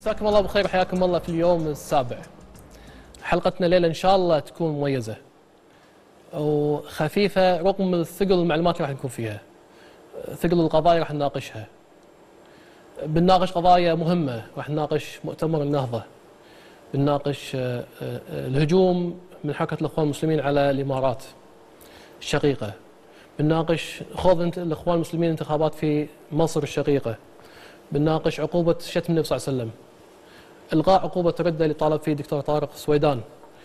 مساكم الله بخير وحياكم الله في اليوم السابع. حلقتنا الليلة إن شاء الله تكون مميزة وخفيفة رغم ثقل المعلومات اللي راح نكون فيها، ثقل القضايا راح نناقشها. بنناقش قضايا مهمة، راح نناقش مؤتمر النهضة، بنناقش الهجوم من حركة الإخوان المسلمين على الإمارات الشقيقة، بنناقش خوض الإخوان المسلمين انتخابات في مصر الشقيقة، بنناقش عقوبة شتم النبي صلى الله عليه وسلم، إلغاء عقوبة الردة اللي طالب فيه الدكتور طارق السويدان،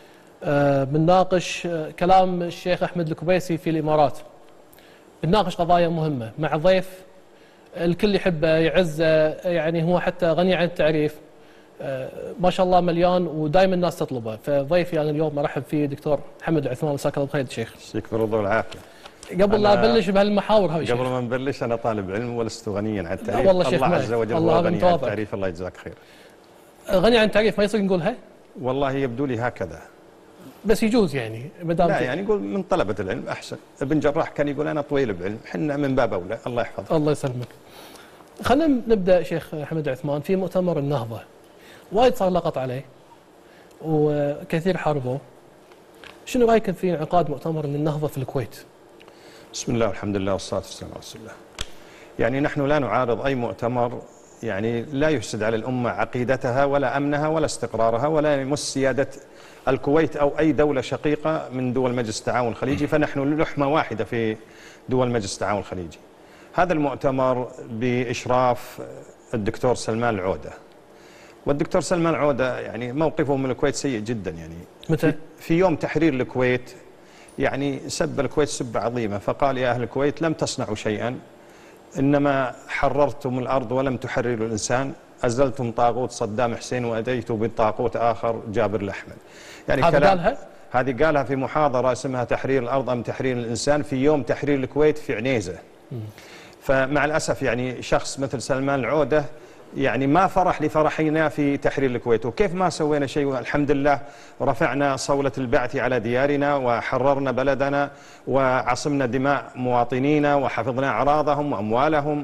بنناقش كلام الشيخ أحمد الكبيسي في الإمارات، بنناقش قضايا مهمة مع ضيف الكل يحبه يعزه، يعني هو حتى غني عن التعريف، ما شاء الله مليان ودائما الناس تطلبه. فضيفي أنا اليوم مرحب فيه دكتور محمد العثمان، مساك الله بخير شيخ. يشفيك بالرضا والعافية. قبل لا أبلش بهالمحاور هاي قبل ما نبلش أنا طالب علم ولست غنيا عن التعريف. والله شيخ الله عز وجل هو غني عن التعريف، الله يجزاك خير. غني عن التعريف ما يصير نقولها؟ والله يبدو لي هكذا، بس يجوز يعني مدام لا يعني يقول من طلبة العلم أحسن. ابن جراح كان يقول أنا طويل بعلم، حنا من باب أولى. الله يحفظك. الله يسلمك. خلينا نبدأ شيخ حمد عثمان في مؤتمر النهضة، وايد صار لقط عليه وكثير حاربوه. شنو رايكم في انعقاد مؤتمر النهضة في الكويت؟ بسم الله والحمد لله والصلاة والسلام على رسول الله. يعني نحن لا نعارض أي مؤتمر يعني لا يفسد على الأمة عقيدتها ولا أمنها ولا استقرارها ولا يمس سيادة الكويت أو أي دولة شقيقة من دول مجلس التعاون الخليجي، فنحن لحمة واحدة في دول مجلس التعاون الخليجي. هذا المؤتمر بإشراف الدكتور سلمان العودة، والدكتور سلمان العودة يعني موقفه من الكويت سيء جدا. يعني متى؟ في يوم تحرير الكويت يعني سب الكويت سبة عظيمة، فقال يا أهل الكويت لم تصنعوا شيئا، إنما حررتم الأرض ولم تحرروا الإنسان، أزلتم طاغوت صدام حسين وأتيتوا بطاغوت آخر جابر الأحمد. يعني هذه قالها في محاضرة اسمها تحرير الأرض أم تحرير الإنسان في يوم تحرير الكويت في عنيزة. فمع الأسف يعني شخص مثل سلمان العودة يعني ما فرح لفرحنا في تحرير الكويت، وكيف ما سوينا شيء. الحمد لله رفعنا صولة البعث على ديارنا وحررنا بلدنا وعصمنا دماء مواطنينا وحفظنا أعراضهم وأموالهم.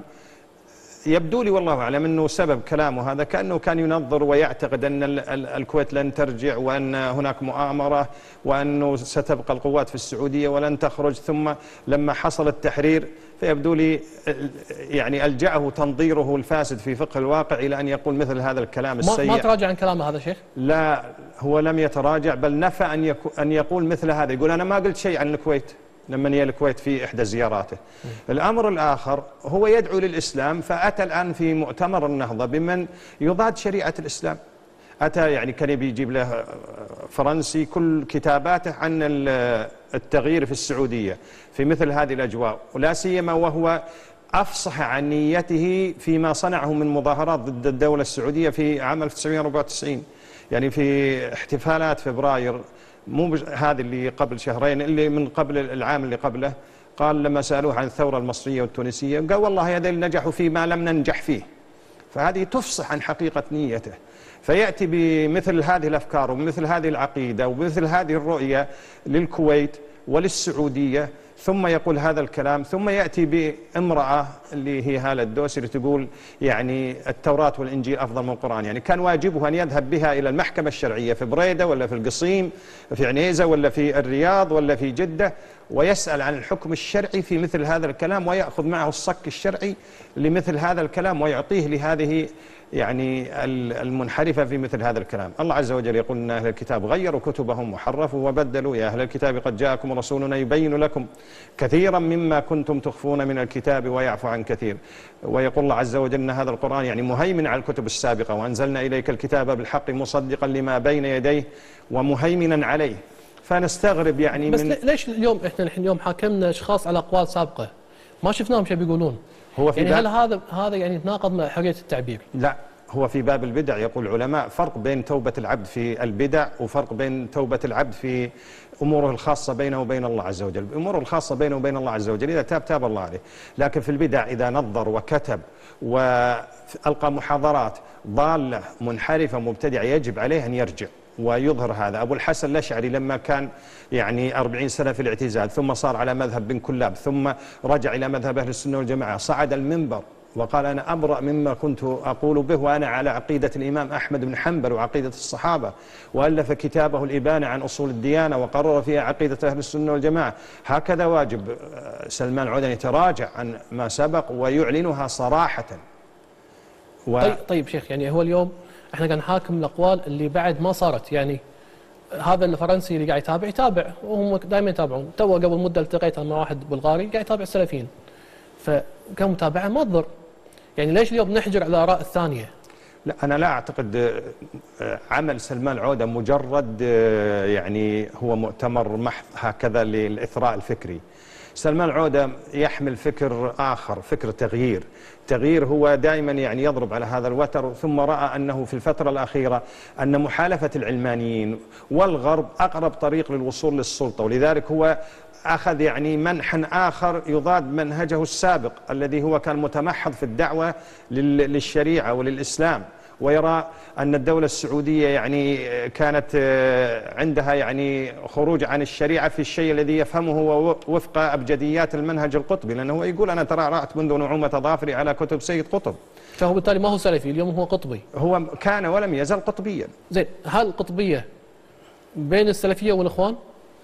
يبدو لي والله أعلم أنه سبب كلامه هذا كأنه كان ينظر ويعتقد أن الكويت لن ترجع وأن هناك مؤامرة وأنه ستبقى القوات في السعودية ولن تخرج. ثم لما حصل التحرير فيبدو لي يعني ألجأه تنظيره الفاسد في فقه الواقع إلى أن يقول مثل هذا الكلام السيء. ما تراجع عن كلامه هذا شيخ؟ لا، هو لم يتراجع، بل نفى أن يقول مثل هذا. يقول أنا ما قلت شيء عن الكويت لما جاء الكويت في إحدى زياراته. الأمر الآخر هو يدعو للإسلام، فأتى الآن في مؤتمر النهضة بمن يضاد شريعة الإسلام. أتى يعني كان يجيب له فرنسي كل كتاباته عن التغيير في السعودية في مثل هذه الأجواء، ولا سيما وهو أفصح عن نيته فيما صنعه من مظاهرات ضد الدولة السعودية في عام 1994. يعني في احتفالات فبراير، مو هذه اللي قبل شهرين، اللي من قبل العام اللي قبله، قال لما سألوه عن الثورة المصرية والتونسية قال والله هذول نجحوا فيما لم ننجح فيه. فهذه تفصح عن حقيقة نيته. فيأتي بمثل هذه الأفكار وبمثل هذه العقيدة وبمثل هذه الرؤية للكويت وللسعودية، ثم يقول هذا الكلام، ثم يأتي بامرأة اللي هي هالة الدوسري تقول يعني التوراة والإنجيل أفضل من القرآن. يعني كان واجبه أن يذهب بها إلى المحكمة الشرعية في بريدة ولا في القصيم في عنيزة ولا في الرياض ولا في جدة، ويسأل عن الحكم الشرعي في مثل هذا الكلام، ويأخذ معه الصك الشرعي لمثل هذا الكلام ويعطيه لهذه يعني المنحرفة في مثل هذا الكلام. الله عز وجل يقول إن أهل الكتاب غيروا كتبهم وحرفوا وبدلوا، يا أهل الكتاب قد جاءكم رسولنا يبين لكم كثيرا مما كنتم تخفون من الكتاب ويعفو عن كثير. ويقول الله عز وجل إن هذا القرآن يعني مهيمن على الكتب السابقة، وأنزلنا إليك الكتاب بالحق مصدقا لما بين يديه ومهيمنا عليه. فنستغرب يعني بس ليش اليوم احنا اليوم حاكمنا اشخاص على اقوال سابقه ما شفناهم شو بيقولون؟ هو في يعني هل هذا يعني يتناقض مع حريه التعبير؟ لا، هو في باب البدع يقول العلماء فرق بين توبة العبد في البدع وفرق بين توبة العبد في أموره الخاصة بينه وبين الله عز وجل. أموره الخاصة بينه وبين الله عز وجل إذا تاب الله عليه، لكن في البدع إذا نظر وكتب وألقى محاضرات ضالة منحرفة مبتدعة يجب عليه أن يرجع ويظهر هذا. أبو الحسن الأشعري لما كان يعني 40 سنة في الاعتزال ثم صار على مذهب بن كلاب ثم رجع إلى مذهب أهل السنة والجماعة، صعد المنبر وقال أنا أبرأ مما كنت أقول به وأنا على عقيدة الإمام أحمد بن حنبل وعقيدة الصحابة، وألف كتابه الإبانة عن أصول الديانة وقرر فيها عقيدة أهل السنة والجماعة. هكذا واجب سلمان عودة يتراجع عن ما سبق ويعلنها صراحة. طيب شيخ، يعني هو اليوم احنا قاعد نحاكم الأقوال اللي بعد ما صارت. يعني هذا الفرنسي اللي قاعد يتابع وهم دائما يتابعون. تو قبل مدة التقيت مع واحد بلغاري قاعد يتابع السلفيين، فكمتابعة ما تضر. يعني ليش اليوم نحجر على الآراء الثانية؟ لا، أنا لا أعتقد عمل سلمان عودة مجرد يعني هو مؤتمر محض هكذا للإثراء الفكري. سلمان عودة يحمل فكر آخر، فكر تغيير هو دائما يعني يضرب على هذا الوتر، ثم رأى أنه في الفترة الأخيرة أن محالفة العلمانيين والغرب أقرب طريق للوصول للسلطة، ولذلك هو أخذ يعني منحا آخر يضاد منهجه السابق الذي هو كان متمحض في الدعوة للشريعة وللإسلام، ويرى أن الدولة السعودية يعني كانت عندها يعني خروج عن الشريعة في الشيء الذي يفهمه وفق أبجديات المنهج القطبي، لأنه يقول أنا ترعرعت منذ نعومة ظافري على كتب سيد قطب. فهو بالتالي ما هو سلفي، اليوم هو قطبي. هو كان ولم يزل قطبيا. زين، هل القطبية بين السلفية والإخوان؟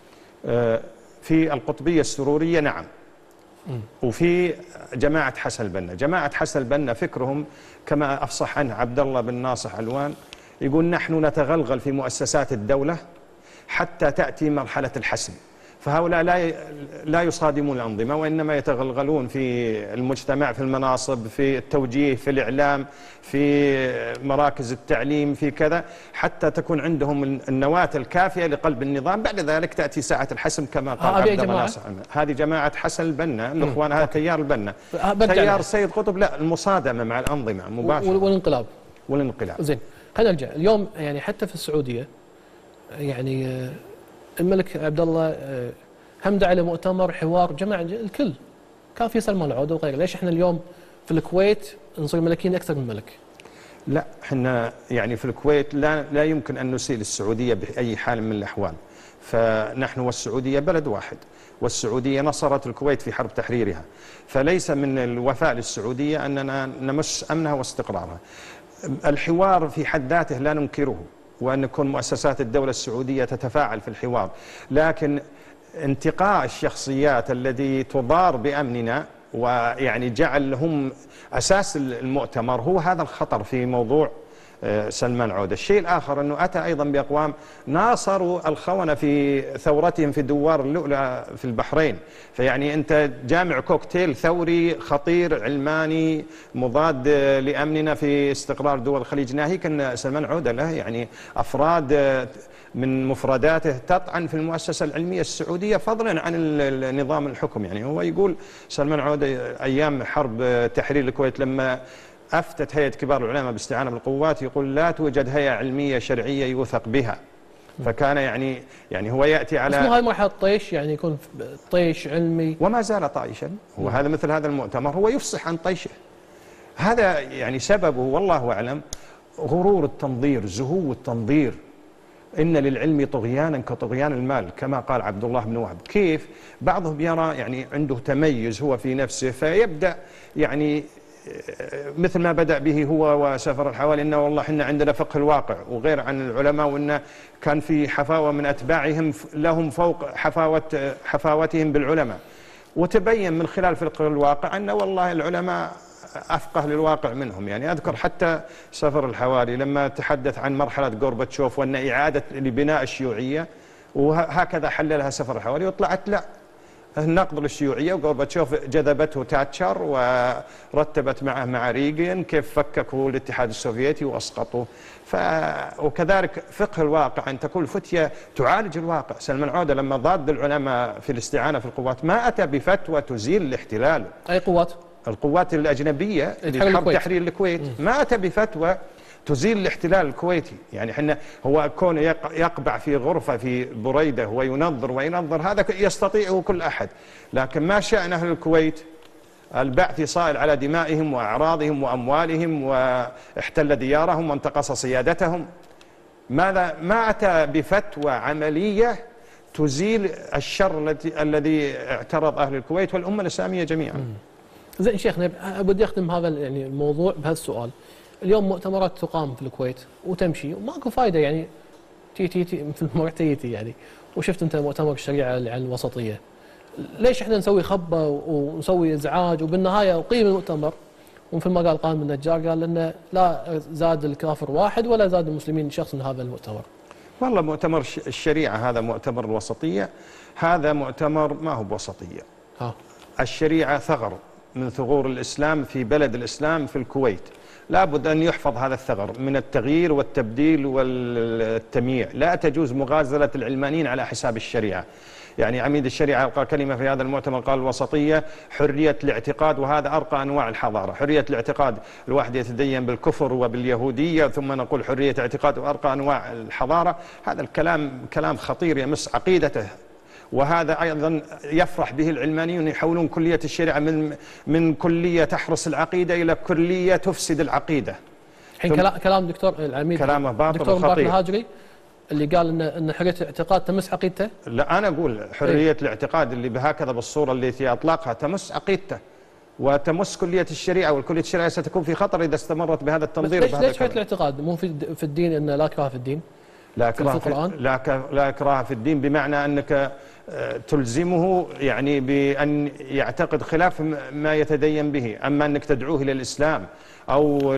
في القطبية السرورية نعم. وفي جماعة حسن البنا، جماعة حسن البنا فكرهم كما أفصح عنه عبد الله بن ناصح علوان، يقول نحن نتغلغل في مؤسسات الدولة حتى تأتي مرحلة الحسم. فهؤلاء لا يصادمون الأنظمة، وإنما يتغلغلون في المجتمع، في المناصب، في التوجيه، في الإعلام، في مراكز التعليم، في كذا، حتى تكون عندهم النواة الكافية لقلب النظام. بعد ذلك تأتي ساعة الحسم كما قال عبد الله ناصر. هذه جماعة حسن البنا، الإخوان، هذا تيار البنا. تيار سيد قطب لا، المصادمة مع الأنظمة مباشرة والانقلاب. زين، خلينا نرجع اليوم. يعني حتى في السعودية يعني الملك عبد الله هم دعا لمؤتمر حوار جمع الكل، كان في سلمان عودة وغيره. ليش احنا اليوم في الكويت نصير ملكين أكثر من ملك؟ لا، احنا يعني في الكويت لا يمكن أن نسيء السعودية بأي حال من الأحوال. فنحن والسعودية بلد واحد، والسعودية نصرت الكويت في حرب تحريرها، فليس من الوفاء للسعودية أننا نمس أمنها واستقرارها. الحوار في حد ذاته لا ننكره، وأن تكون مؤسسات الدولة السعودية تتفاعل في الحوار، لكن انتقاء الشخصيات التي تضار بأمننا ويعني جعل هم أساس المؤتمر هو هذا الخطر في موضوع سلمان عودة. الشيء الآخر أنه أتى أيضا بأقوام ناصروا الخونة في ثورتهم في دوار اللؤلؤ في البحرين. فيعني أنت جامع كوكتيل ثوري خطير علماني مضاد لأمننا في استقرار دول الخليج، ناهيك أن سلمان عودة له يعني أفراد من مفرداته تطعن في المؤسسة العلمية السعودية فضلا عن النظام الحكم. يعني هو يقول سلمان عودة أيام حرب تحرير الكويت لما أفتت هيئة كبار العلماء باستعانة بالقوات، يقول لا توجد هيئة علمية شرعية يوثق بها. فكان يعني هو يأتي على اسمه هاي مرحلة طيش، يعني يكون طيش علمي وما زال طائشا. وهذا مثل هذا المؤتمر هو يفصح عن طيشه. هذا يعني سببه والله أعلم غرور التنظير، زهو التنظير. إن للعلم طغيانا كطغيان المال كما قال عبد الله بن وهب. كيف بعضهم يرى يعني عنده تميز هو في نفسه، فيبدأ يعني مثل ما بدأ به هو وسفر الحوالي، إنه والله إحنا عندنا فقه الواقع وغير عن العلماء، وإن كان في حفاوة من أتباعهم لهم فوق حفاوتهم بالعلماء. وتبين من خلال فقه الواقع أن والله العلماء أفقه للواقع منهم. يعني أذكر حتى سفر الحوالي لما تحدث عن مرحلة غورباتشوف وأن إعادة لبناء الشيوعية، وهكذا حللها سفر الحوالي، وطلعت لا، النقد للشيوعية وغورباتشوف جذبته تاتشر ورتبت معه مع ريغن كيف فككوا الاتحاد السوفيتي وأسقطوه. وكذلك فقه الواقع أن تكون الفتية تعالج الواقع. سلمان عودة لما ضاد العلماء في الاستعانة في القوات ما أتى بفتوى تزيل الاحتلال. أي قوات؟ القوات الأجنبية اللي حرب تحرير الكويت ما أتى بفتوى تزيل الاحتلال الكويتي. يعني احنا هو كون يقبع في غرفة في بريدة وينظر هذا يستطيعه كل أحد، لكن ما شأن أهل الكويت البعث صائل على دمائهم وأعراضهم وأموالهم واحتل ديارهم وانتقص سيادتهم. ماذا؟ ما أتى بفتوى عملية تزيل الشر الذي اعترض أهل الكويت والأمة الإسلامية جميعا. زين شيخنا، بدي اختم هذا يعني الموضوع بهذا السؤال. اليوم مؤتمرات تقام في الكويت وتمشي وماكو فائده، يعني تي مثل ما تيتي يعني. وشفت انت مؤتمر الشريعه اللي عن الوسطيه، ليش احنا نسوي خبه ونسوي ازعاج وبالنهايه اقيم المؤتمر ومثل ما قال قائم النجار قال انه لا زاد الكافر واحد ولا زاد المسلمين شخص من هذا المؤتمر؟ والله مؤتمر الشريعه هذا مؤتمر الوسطيه، هذا مؤتمر ما هو بوسطيه. الشريعه ثغر من ثغور الاسلام في بلد الاسلام في الكويت، لابد أن يحفظ هذا الثغر من التغيير والتبديل والتمييع. لا تجوز مغازلة العلمانيين على حساب الشريعة. يعني عميد الشريعة قال كلمة في هذا المؤتمر، قال الوسطية حرية الاعتقاد، وهذا أرقى أنواع الحضارة. حرية الاعتقاد، الواحد يتدين بالكفر وباليهودية ثم نقول حرية اعتقاد وأرقى أنواع الحضارة. هذا الكلام كلام خطير يمس عقيدته، وهذا أيضا يفرح به العلمانيون، يحولون كلية الشريعة من كلية تحرس العقيدة إلى كلية تفسد العقيدة. الحين كلام دكتور العميد كلامه باطل دكتور وخطير. مبارك الهاجري اللي قال ان حرية الاعتقاد تمس عقيدته. لا، أنا أقول حرية الاعتقاد اللي بهكذا بالصورة التي أطلقها تمس عقيدته وتمس كلية الشريعة، والكلية الشريعة ستكون في خطر إذا استمرت بهذا التنظير. ليش حرية الاعتقاد مو في الدين ان لا إكراه في الدين؟ لا إكراه في الدين بمعنى أنك تلزمه يعني بأن يعتقد خلاف ما يتدين به. أما أنك تدعوه إلى الإسلام أو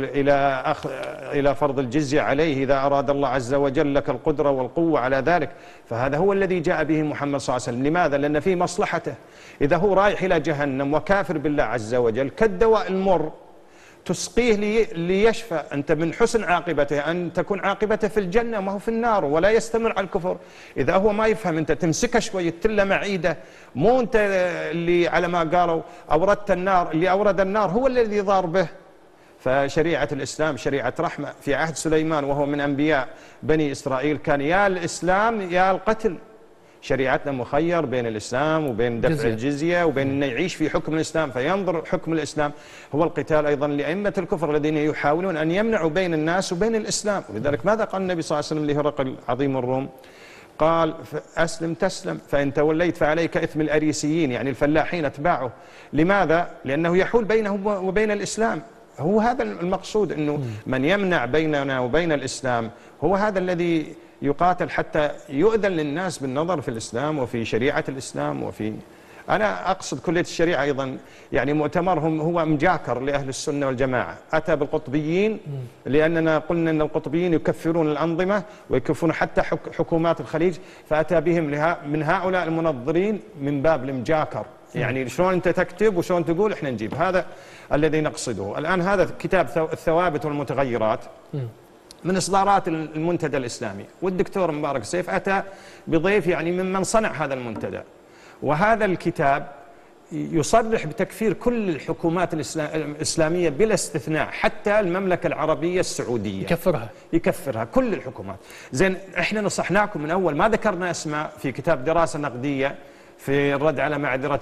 إلى فرض الجزية عليه إذا أراد الله عز وجل لك القدرة والقوة على ذلك، فهذا هو الذي جاء به محمد صلى الله عليه وسلم. لماذا؟ لأن في مصلحته. إذا هو رايح إلى جهنم وكافر بالله عز وجل كالدواء المر تسقيه ليشفى، أنت من حسن عاقبته أن تكون عاقبته في الجنة ما هو في النار، ولا يستمر على الكفر. إذا هو ما يفهم أنت تمسكه شوي تله معيده، مو أنت اللي على ما قالوا أوردت النار، اللي أورد النار هو الذي ضار به. فشريعة الإسلام شريعة رحمة. في عهد سليمان وهو من أنبياء بني إسرائيل كان يا الإسلام يا القتل. شريعتنا مخير بين الإسلام وبين دفع الجزية وبين أن يعيش في حكم الإسلام، فينظر حكم الإسلام هو القتال أيضا لأئمة الكفر الذين يحاولون أن يمنعوا بين الناس وبين الإسلام. ولذلك ماذا قال النبي صلى الله عليه وسلم لهرقل عظيم الروم؟ قال أسلم تسلم، فإن توليت فعليك إثم الأريسيين، يعني الفلاحين أتباعه. لماذا؟ لأنه يحول بينه وبين الإسلام. هو هذا المقصود، أنه من يمنع بيننا وبين الإسلام هو هذا الذي يقاتل حتى يؤذن للناس بالنظر في الإسلام وفي شريعة الإسلام. أنا أقصد كلية الشريعة أيضا يعني مؤتمرهم هو مجاكر لأهل السنة والجماعة. أتى بالقطبيين لأننا قلنا أن القطبيين يكفرون الأنظمة ويكفرون حتى حكومات الخليج، فأتى بهم من هؤلاء المنظرين من باب المجاكر. يعني شلون أنت تكتب وشلون تقول إحنا نجيب. هذا الذي نقصده الآن. هذا كتاب الثوابت والمتغيرات من إصدارات المنتدى الإسلامي، والدكتور مبارك سيف أتى بضيف يعني ممن صنع هذا المنتدى. وهذا الكتاب يصرح بتكفير كل الحكومات الإسلامية بلا استثناء، حتى المملكة العربية السعودية يكفرها كل الحكومات. زين، احنا نصحناكم من أول، ما ذكرنا اسماء في كتاب دراسة نقدية في الرد على معذرة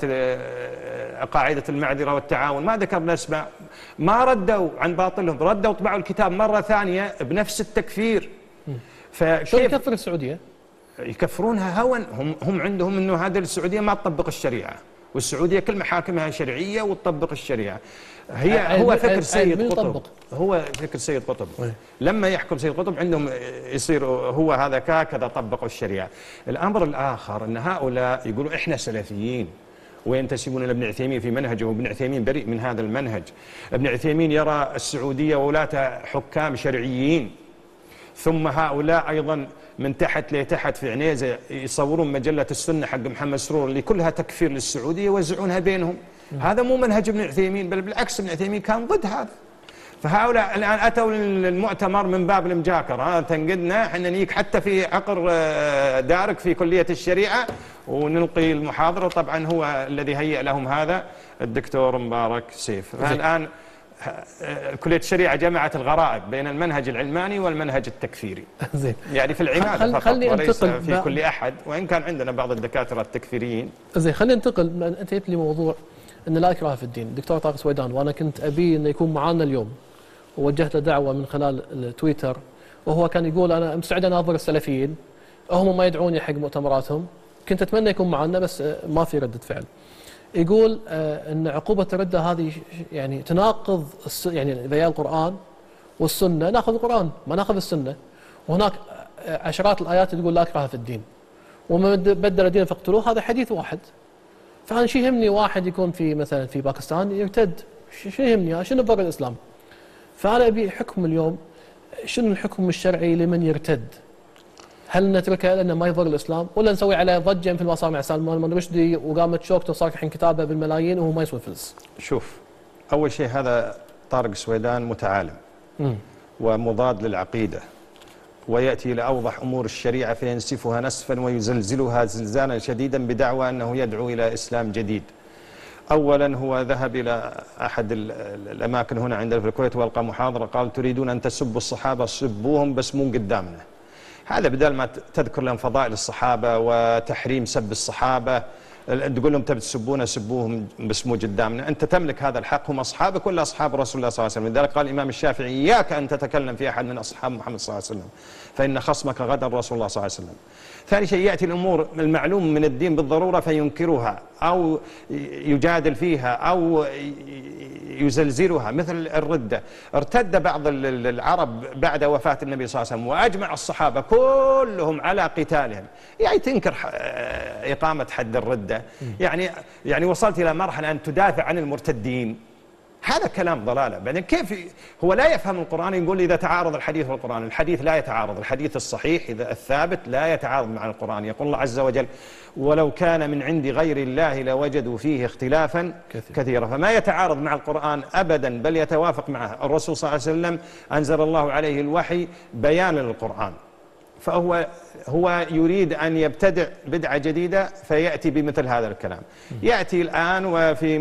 قاعدة المعذرة والتعاون، ما ذكرنا اسماء، ما ردوا عن باطلهم، ردوا طبعوا الكتاب مرة ثانية بنفس التكفير. فكيف يكفر السعودية؟ يكفرونها هوا. هم عندهم انه هذه السعودية ما تطبق الشريعة، والسعودية كل محاكمها شرعية وتطبق الشريعة. هو فكر سيد قطب، هو فكر سيد قطب. لما يحكم سيد قطب عندهم يصير هو هذا كذا طبقوا الشريعة. الأمر الآخر أن هؤلاء يقولوا إحنا سلفيين وينتسبون إلى ابن عثيمين في منهجه، وابن عثيمين بريء من هذا المنهج. ابن عثيمين يرى السعودية ولاة حكام شرعيين. ثم هؤلاء أيضا من تحت لتحت في عنيزة يصورون مجلة السنة حق محمد سرور اللي كلها تكفير للسعودية يوزعونها بينهم. هذا مو منهج ابن عثيمين، بل بالعكس ابن عثيمين كان ضد هذا. فهؤلاء الآن أتوا للمؤتمر من باب المجاكرة، تنقدنا احنا نيك حتى في عقر دارك في كلية الشريعة ونلقي المحاضرة. طبعا هو الذي هيئ لهم هذا الدكتور مبارك سيف. فالآن كلية الشريعة جمعت الغرائب بين المنهج العلماني والمنهج التكفيري. زين، يعني في العمادة فقط وليس في كل أحد، وإن كان عندنا بعض الدكاترة التكفيريين. زين، خلينا ننتقل. أنت جبت لي موضوع أن لا إكراه في الدين. الدكتور طارق سويدان، وأنا كنت أبي أنه يكون معنا اليوم، ووجهت له دعوة من خلال التويتر، وهو كان يقول أنا مستعد أناظر السلفيين، هم ما يدعوني حق مؤتمراتهم، كنت أتمنى يكون معنا بس ما في ردة فعل. يقول أن عقوبة الردة هذه يعني تناقض يعني إذا القرآن والسنة، ناخذ القرآن ما ناخذ السنة، وهناك عشرات الآيات تقول لا إكراه في الدين، ومن بدل دينه فاقتلوه، هذا حديث واحد. فأنا شو يهمني واحد يكون في مثلا في باكستان يرتد، شو يهمني؟ شنو بر الإسلام؟ فأنا أبي حكم اليوم، شنو الحكم الشرعي لمن يرتد؟ هل نتركه لأنه ما يضر الإسلام، ولا نسوي عليه ضجة مثل ما صار مع سلمان رشدي وقامت شوكته وصار الحين كتابه بالملايين وهو ما يسوي فلس؟ شوف، أول شيء هذا طارق سويدان متعالم ومضاد للعقيدة، ويأتي لأوضح أمور الشريعة فينسفها نسفا ويزلزلها زلزالا شديدا بدعوى أنه يدعو إلى إسلام جديد. أولا هو ذهب إلى أحد الأماكن هنا عندنا في الكويت وألقى محاضرة، قال تريدون أن تسبوا الصحابة سبوهم بس مو قدامنا. هذا بدل ما تذكر لهم فضائل الصحابة وتحريم سب الصحابة تقول لهم تبي تسبونا سبوهم بس مو قدامنا. أنت تملك هذا الحق، هم أصحابك ولا أصحاب رسول الله صلى الله عليه وسلم. لذلك قال الإمام الشافعي إياك أن تتكلم في أحد من أصحاب محمد صلى الله عليه وسلم فإن خصمك غدا رسول الله صلى الله عليه وسلم. ثاني شيء يأتي الأمور المعلوم من الدين بالضرورة فينكرها أو يجادل فيها أو يزلزلها، مثل الردة. ارتد بعض العرب بعد وفاة النبي صلى الله عليه وسلم وأجمع الصحابة كلهم على قتالهم. يعني تنكر إقامة حد الردة، يعني وصلت إلى مرحلة أن تدافع عن المرتدين. هذا كلام ضلالة. بعدين كيف هو لا يفهم القرآن يقول إذا تعارض الحديث والقرآن؟ الحديث لا يتعارض، الحديث الصحيح إذا الثابت لا يتعارض مع القرآن. يقول الله عز وجل ولو كان من عند غير الله لوجدوا فيه اختلافا كثيرا. فما يتعارض مع القرآن أبدا، بل يتوافق معه. الرسول صلى الله عليه وسلم أنزل الله عليه الوحي بيانا للقرآن، فهو يريد أن يبتدع بدعة جديدة فيأتي بمثل هذا الكلام. يأتي الآن وفي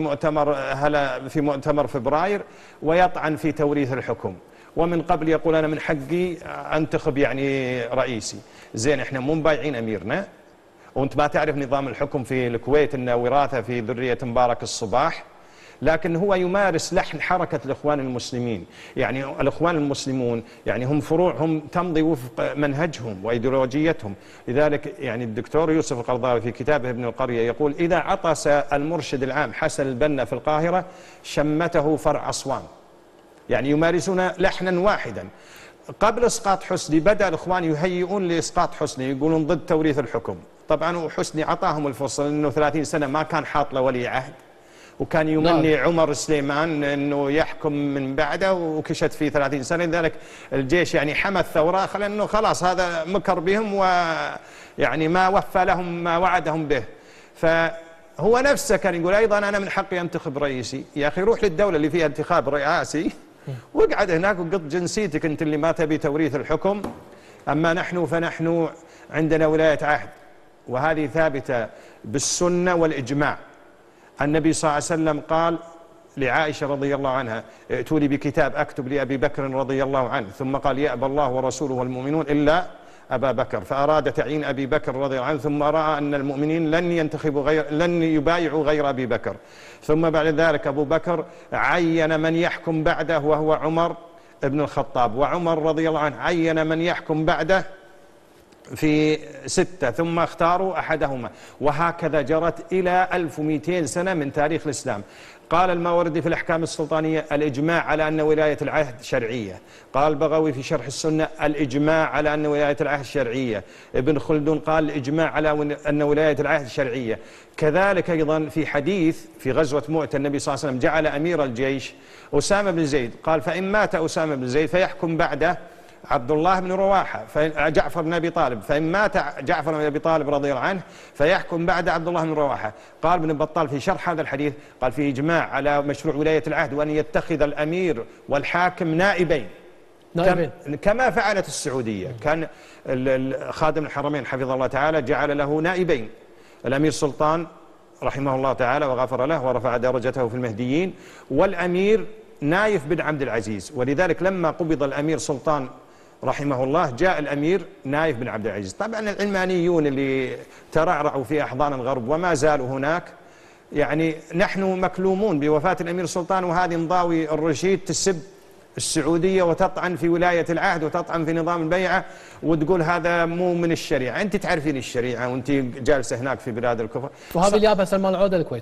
مؤتمر فبراير ويطعن في توريث الحكم، ومن قبل يقول أنا من حقي أنتخب يعني رئيسي. زين، إحنا مو مبايعين أميرنا، وأنت ما تعرف نظام الحكم في الكويت أنه وراثة في ذرية مبارك الصباح، لكن هو يمارس لحن حركة الإخوان المسلمين. يعني الإخوان المسلمون يعني هم فروعهم تمضي وفق منهجهم وإيديولوجيتهم. لذلك يعني الدكتور يوسف القرضاوي في كتابه ابن القرية يقول إذا عطس المرشد العام حسن البنا في القاهرة شمته فرع أسوان. يعني يمارسون لحنا واحدا. قبل إسقاط حسني بدأ الإخوان يهيئون لإسقاط حسني، يقولون ضد توريث الحكم. طبعا وحسني عطاهم الفرصة لأنه 30 سنة ما كان حاط له ولي عهد، وكان يمني عمر سليمان أنه يحكم من بعده وكشت فيه 30 سنة. لذلك الجيش يعني حمى الثورة لأنه خلاص هذا مكر بهم ويعني ما وفى لهم ما وعدهم به. فهو نفسه كان يقول أيضا أنا من حقي أنتخب رئيسي. يا أخي روح للدولة اللي فيها انتخاب رئاسي واقعد هناك وقض جنسيتك أنت اللي ما تبي توريث الحكم. أما نحن فنحن عندنا ولاية عهد، وهذه ثابتة بالسنة والإجماع. النبي صلى الله عليه وسلم قال لعائشة رضي الله عنها ائتوا لي بكتاب أكتب لأبي بكر رضي الله عنه، ثم قال يأبى الله ورسوله والمؤمنون إلا أبا بكر، فأراد تعيين أبي بكر رضي الله عنه، ثم رأى أن المؤمنين لن يبايعوا غير أبي بكر، ثم بعد ذلك أبو بكر عين من يحكم بعده وهو عمر بن الخطاب، وعمر رضي الله عنه عين من يحكم بعده في 6 ثم اختاروا أحدهما، وهكذا جرت إلى 1200 سنة من تاريخ الإسلام. قال الماوردي في الأحكام السلطانية الإجماع على أن ولاية العهد شرعية. قال بغوي في شرح السنة الإجماع على أن ولاية العهد شرعية. ابن خلدون قال الإجماع على أن ولاية العهد شرعية. كذلك أيضا في حديث في غزوة مؤتة النبي صلى الله عليه وسلم جعل أمير الجيش أسامة بن زيد، قال فإن مات أسامة بن زيد فيحكم بعده عبد الله بن رواحة جعفر بن أبي طالب، فإن مات جعفر بن أبي طالب رضي الله عنه فيحكم بعد عبد الله بن رواحة. قال ابن بطال في شرح هذا الحديث قال فيه إجماع على مشروع ولاية العهد وأن يتخذ الأمير والحاكم نائبين كما فعلت السعودية. كان خادم الحرمين حفظه الله تعالى جعل له نائبين، الأمير سلطان رحمه الله تعالى وغفر له ورفع درجته في المهديين، والأمير نايف بن عبد العزيز. ولذلك لما قبض الأمير سلطان رحمه الله جاء الأمير نايف بن عبد العزيز. طبعا العلمانيون اللي ترعرعوا في أحضان الغرب وما زالوا هناك، يعني نحن مكلومون بوفاة الأمير سلطان، وهذه مضاوي الرشيد تسب السعودية وتطعن في ولاية العهد وتطعن في نظام البيعة وتقول هذا مو من الشريعة. أنت تعرفين الشريعة وأنت جالسة هناك في بلاد الكفر. وهذه اللي جابها سلمان العودة الكويت.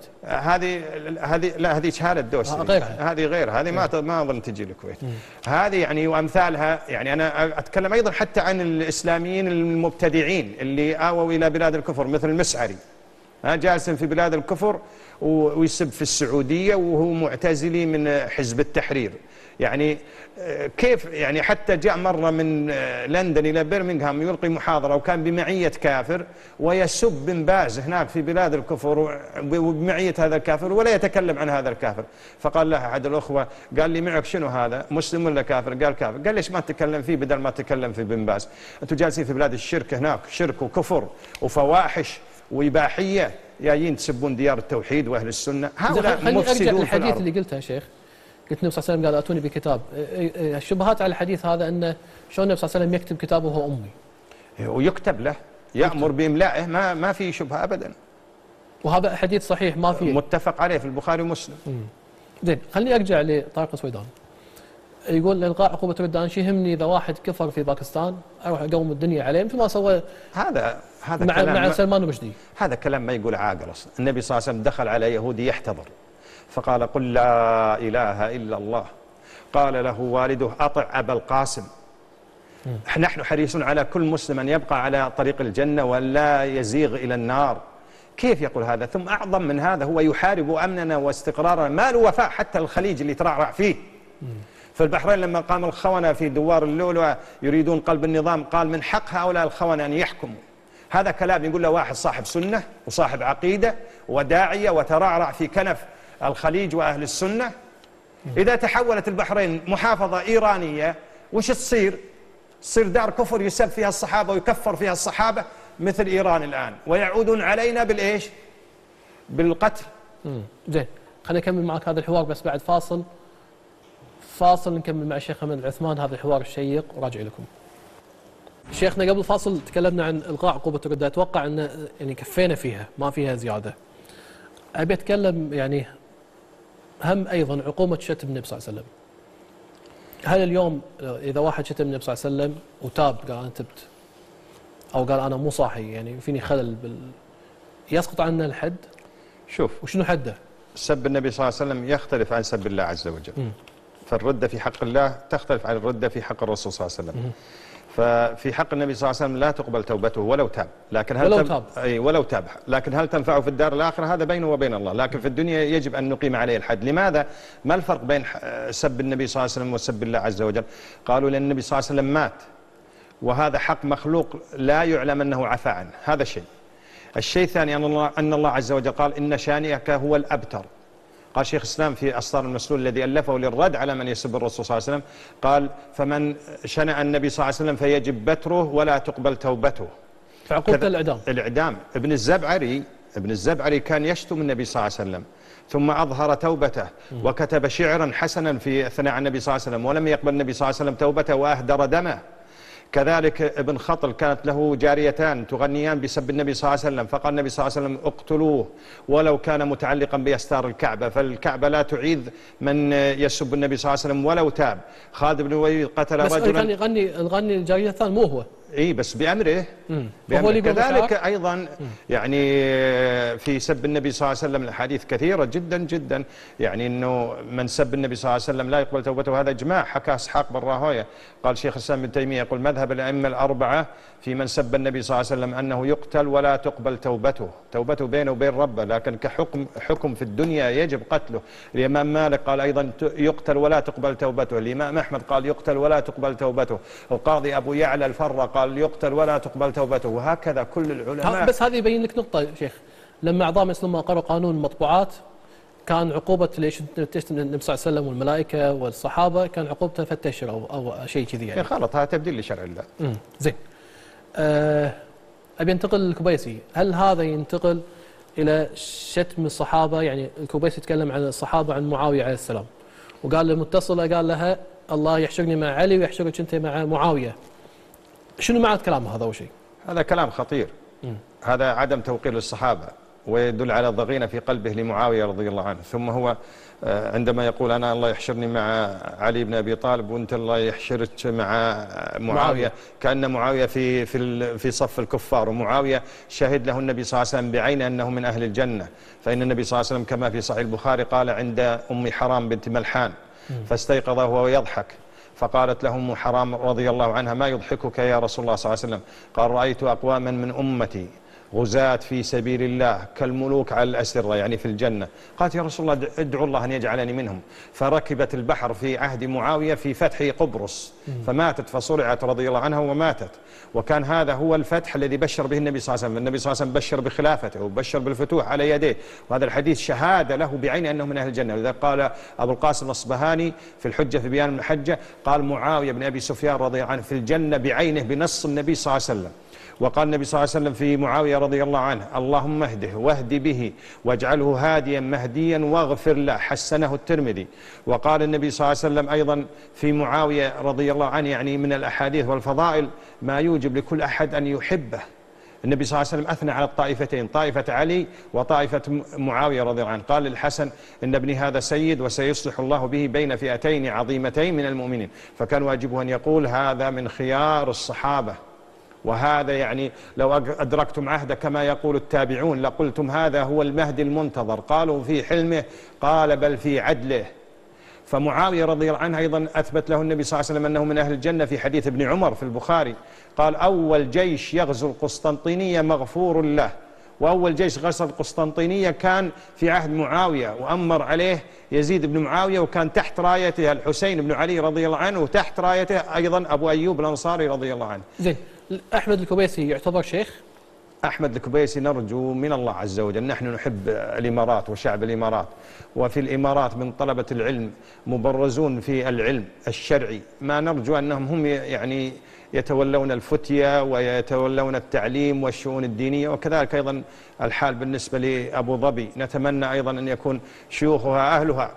هذه شهادة دوسري. هذه غيرها، هذه ما أظن تجي الكويت. هذه يعني وأمثالها. يعني أنا أتكلم أيضا حتى عن الإسلاميين المبتدعين اللي آووا إلى بلاد الكفر مثل المسعري، جالس في بلاد الكفر ويسب في السعودية وهو معتزلي من حزب التحرير. يعني كيف يعني حتى جاء مرة من لندن إلى برمنغهام يلقي محاضرة وكان بمعية كافر ويسب بن باز هناك في بلاد الكفر وبمعية هذا الكافر ولا يتكلم عن هذا الكافر. فقال له أحد الأخوة قال لي معك شنو هذا مسلم ولا كافر؟ قال كافر. قال ليش ما تتكلم فيه بدل ما تتكلم في بن باز؟ أنتم جالسين في بلاد الشرك، هناك شرك وكفر وفواحش وإباحية، جايين تسبون ديار التوحيد وأهل السنة. هؤلاء مفسدون في الأرض. اللي قلتها شيخ، قلت النبي صلى الله عليه وسلم قال اتوني بكتاب. الشبهات على الحديث هذا انه شلون النبي صلى الله عليه وسلم يكتب كتابه وهو امي ويكتب له، يأمر بإملائه، ما في شبهة ابدا. وهذا حديث صحيح ما فيه، متفق عليه في البخاري ومسلم. زين خليني ارجع لطارق السويدان. يقول الغاء عقوبه الردة، شو يهمني اذا واحد كفر في باكستان اروح اقوم الدنيا عليه مثل ما سوى هذا مع سلمان الرشدي. هذا كلام ما يقول عاقل اصلا. النبي صلى الله عليه وسلم دخل على يهودي يحتضر فقال قل لا إله إلا الله. قال له والده أطع أبا القاسم. نحن حريصون على كل مسلم أن يبقى على طريق الجنة ولا يزيغ إلى النار. كيف يقول هذا؟ ثم أعظم من هذا هو يحارب أمننا واستقرارنا، ما له وفاء حتى الخليج اللي ترعرع فيه. في البحرين لما قام الخونة في دوار اللؤلؤة يريدون قلب النظام، قال من حق هؤلاء الخونة أن يحكموا. هذا كلام يقول له واحد صاحب سنة وصاحب عقيدة وداعية وترعرع في كنف الخليج وأهل السنة. إذا تحولت البحرين محافظة إيرانية وش تصير؟ تصير دار كفر يسب فيها الصحابة ويكفر فيها الصحابة مثل إيران الآن، ويعودون علينا بالإيش؟ بالقتل. زين خلينا نكمل معك هذا الحوار بس بعد فاصل نكمل مع الشيخ محمد العثمان هذا الحوار الشيق وراجع لكم. شيخنا قبل فاصل تكلمنا عن إلغاء عقوبة الردة، أتوقع أن يعني كفينا فيها ما فيها زيادة. أبي أتكلم يعني هم أيضا عقوبة شتم النبي صلى الله عليه وسلم. هل اليوم إذا واحد شتم النبي صلى الله عليه وسلم وتاب قال أنا تبت أو قال أنا مو صاحي يعني فيني خلل يسقط عنه الحد؟ شوف وشنو حده؟ سب النبي صلى الله عليه وسلم يختلف عن سب الله عز وجل. فالردة في حق الله تختلف عن الردة في حق الرسول صلى الله عليه وسلم. ففي حق النبي صلى الله عليه وسلم لا تقبل توبته ولو تاب، لكن ولو تاب، لكن هل تنفعه في الدار الآخرة؟ هذا بينه وبين الله، لكن في الدنيا يجب أن نقيم عليه الحد. لماذا؟ ما الفرق بين سب النبي صلى الله عليه وسلم وسب الله عز وجل؟ قالوا لأن النبي صلى الله عليه وسلم مات وهذا حق مخلوق لا يعلم أنه عفى عنه، هذا شيء. الشيء الثاني أن الله عز وجل قال إن شانئك هو الأبتر. قال شيخ الإسلام في أسطار المسلول الذي ألفه للرد على من يسب الرسول صلى الله عليه وسلم، قال فمن شنع النبي صلى الله عليه وسلم فيجب بتره ولا تقبل توبته. فعقوبة الإعدام. ابن الزبعري كان يشتم النبي صلى الله عليه وسلم ثم أظهر توبته وكتب شعرا حسنا في ثناء النبي صلى الله عليه وسلم ولم يقبل النبي صلى الله عليه وسلم توبته وأهدر دمه. كذلك ابن خطل كانت له جاريتان تغنيان بسب النبي صلى الله عليه وسلم، فقال النبي صلى الله عليه وسلم اقتلوه ولو كان متعلقا بأستار الكعبة، فالكعبة لا تعيذ من يسب النبي صلى الله عليه وسلم ولو تاب. خالد بن الوليد قتل رجلا بس يغني الجاريتان مو هو بس بأمره. كذلك أيضا يعني في سب النبي صلى الله عليه وسلم الحديث كثيرة جدا جدا، يعني أنه من سب النبي صلى الله عليه وسلم لا يقبل توبته، هذا إجماع حكى إسحاق بن راهويه. قال شيخ الإسلام ابن تيمية يقول مذهب الأئمة الأربعة في من سب النبي صلى الله عليه وسلم أنه يقتل ولا تقبل توبته بينه وبين ربه، لكن كحكم في الدنيا يجب قتله. الإمام مالك قال أيضا يقتل ولا تقبل توبته، الإمام أحمد قال يقتل ولا تقبل توبته، القاضي أبو يعلى الفرة قال يقتل ولا تقبل توبته، وهكذا كل العلماء. بس هذه يبين لك نقطة شيخ، لما أعضاء مجلس الأمة قرروا قانون المطبوعات كان عقوبة ليش تشتم النبي صلى الله عليه وسلم والملائكة والصحابة كان عقوبته فتشر أو شيء كذي يعني. غلط، هذا تبديل لشرع الله. زين. أبي أنتقل للكبيسي، هل هذا ينتقل إلى شتم الصحابة؟ يعني الكبيسي يتكلم عن الصحابة عن معاوية عليه السلام وقال للمتصلة قال لها الله يحشرني مع علي ويحشرك أنت مع معاوية. شنو معنى كلامه هذا أول شيء؟ هذا كلام خطير. هذا عدم توقير للصحابة ويدل على ضغينة في قلبه لمعاوية رضي الله عنه. ثم هو عندما يقول أنا الله يحشرني مع علي بن أبي طالب وأنت الله يحشرك مع معاوية، كأن معاوية في صف الكفار، ومعاوية شهد له النبي صلى الله عليه وسلم بعينه أنه من أهل الجنة. فإن النبي صلى الله عليه وسلم كما في صحيح البخاري قال عند أم حرام بنت ملحان فاستيقظ وهو يضحك، فقالت له أم حرام رضي الله عنها ما يضحكك يا رسول الله صلى الله عليه وسلم؟ قال رأيت أقواما من أمتي غزاة في سبيل الله كالملوك على الأسرة، يعني في الجنة. قالت يا رسول الله ادعو الله أن يجعلني منهم. فركبت البحر في عهد معاوية في فتح قبرص فماتت، فصرعت رضي الله عنها وماتت. وكان هذا هو الفتح الذي بشر به النبي صلى الله عليه وسلم. النبي صلى الله عليه وسلم بشر بخلافته وبشر بالفتوح على يديه، وهذا الحديث شهادة له بعين أنه من أهل الجنة. لذلك قال أبو القاسم الأصبهاني في الحجة في بيان المحجة قال معاوية بن أبي سفيان رضي الله عنه في الجنة بعينه بنص النبي صلى الله عليه وسلم. وقال النبي صلى الله عليه وسلم في معاوية رضي الله عنه اللهم اهده واهد به واجعله هاديا مهديا واغفر له، حسنه الترمذي. وقال النبي صلى الله عليه وسلم أيضا في معاوية رضي الله عنه يعني من الأحاديث والفضائل ما يوجب لكل أحد أن يحبه. النبي صلى الله عليه وسلم أثنى على الطائفتين، طائفة علي وطائفة معاوية رضي الله عنه. قال للحسن إن ابني هذا سيد وسيصلح الله به بين فئتين عظيمتين من المؤمنين. فكان واجبه أن يقول هذا من خيار الصحابة، وهذا يعني لو أدركتم عهده كما يقول التابعون لقلتم هذا هو المهدي المنتظر. قالوا في حلمه، قال بل في عدله. فمعاوية رضي الله عنه أيضا أثبت له النبي صلى الله عليه وسلم أنه من أهل الجنة في حديث ابن عمر في البخاري. قال أول جيش يغزو القسطنطينية مغفور له. وأول جيش غزا القسطنطينية كان في عهد معاوية، وأمر عليه يزيد بن معاوية، وكان تحت رايته الحسين بن علي رضي الله عنه، وتحت رايته أيضا أبو أيوب الأنصاري رضي الله عنه. زين، أحمد الكبيسي يعتبر شيخ؟ أحمد الكبيسي نرجو من الله عز وجل، نحن نحب الإمارات وشعب الإمارات، وفي الإمارات من طلبة العلم مبرزون في العلم الشرعي، ما نرجو أنهم هم يعني يتولون الفتية ويتولون التعليم والشؤون الدينية. وكذلك أيضا الحال بالنسبة لأبو ظبي، نتمنى أيضا أن يكون شيوخها أهلها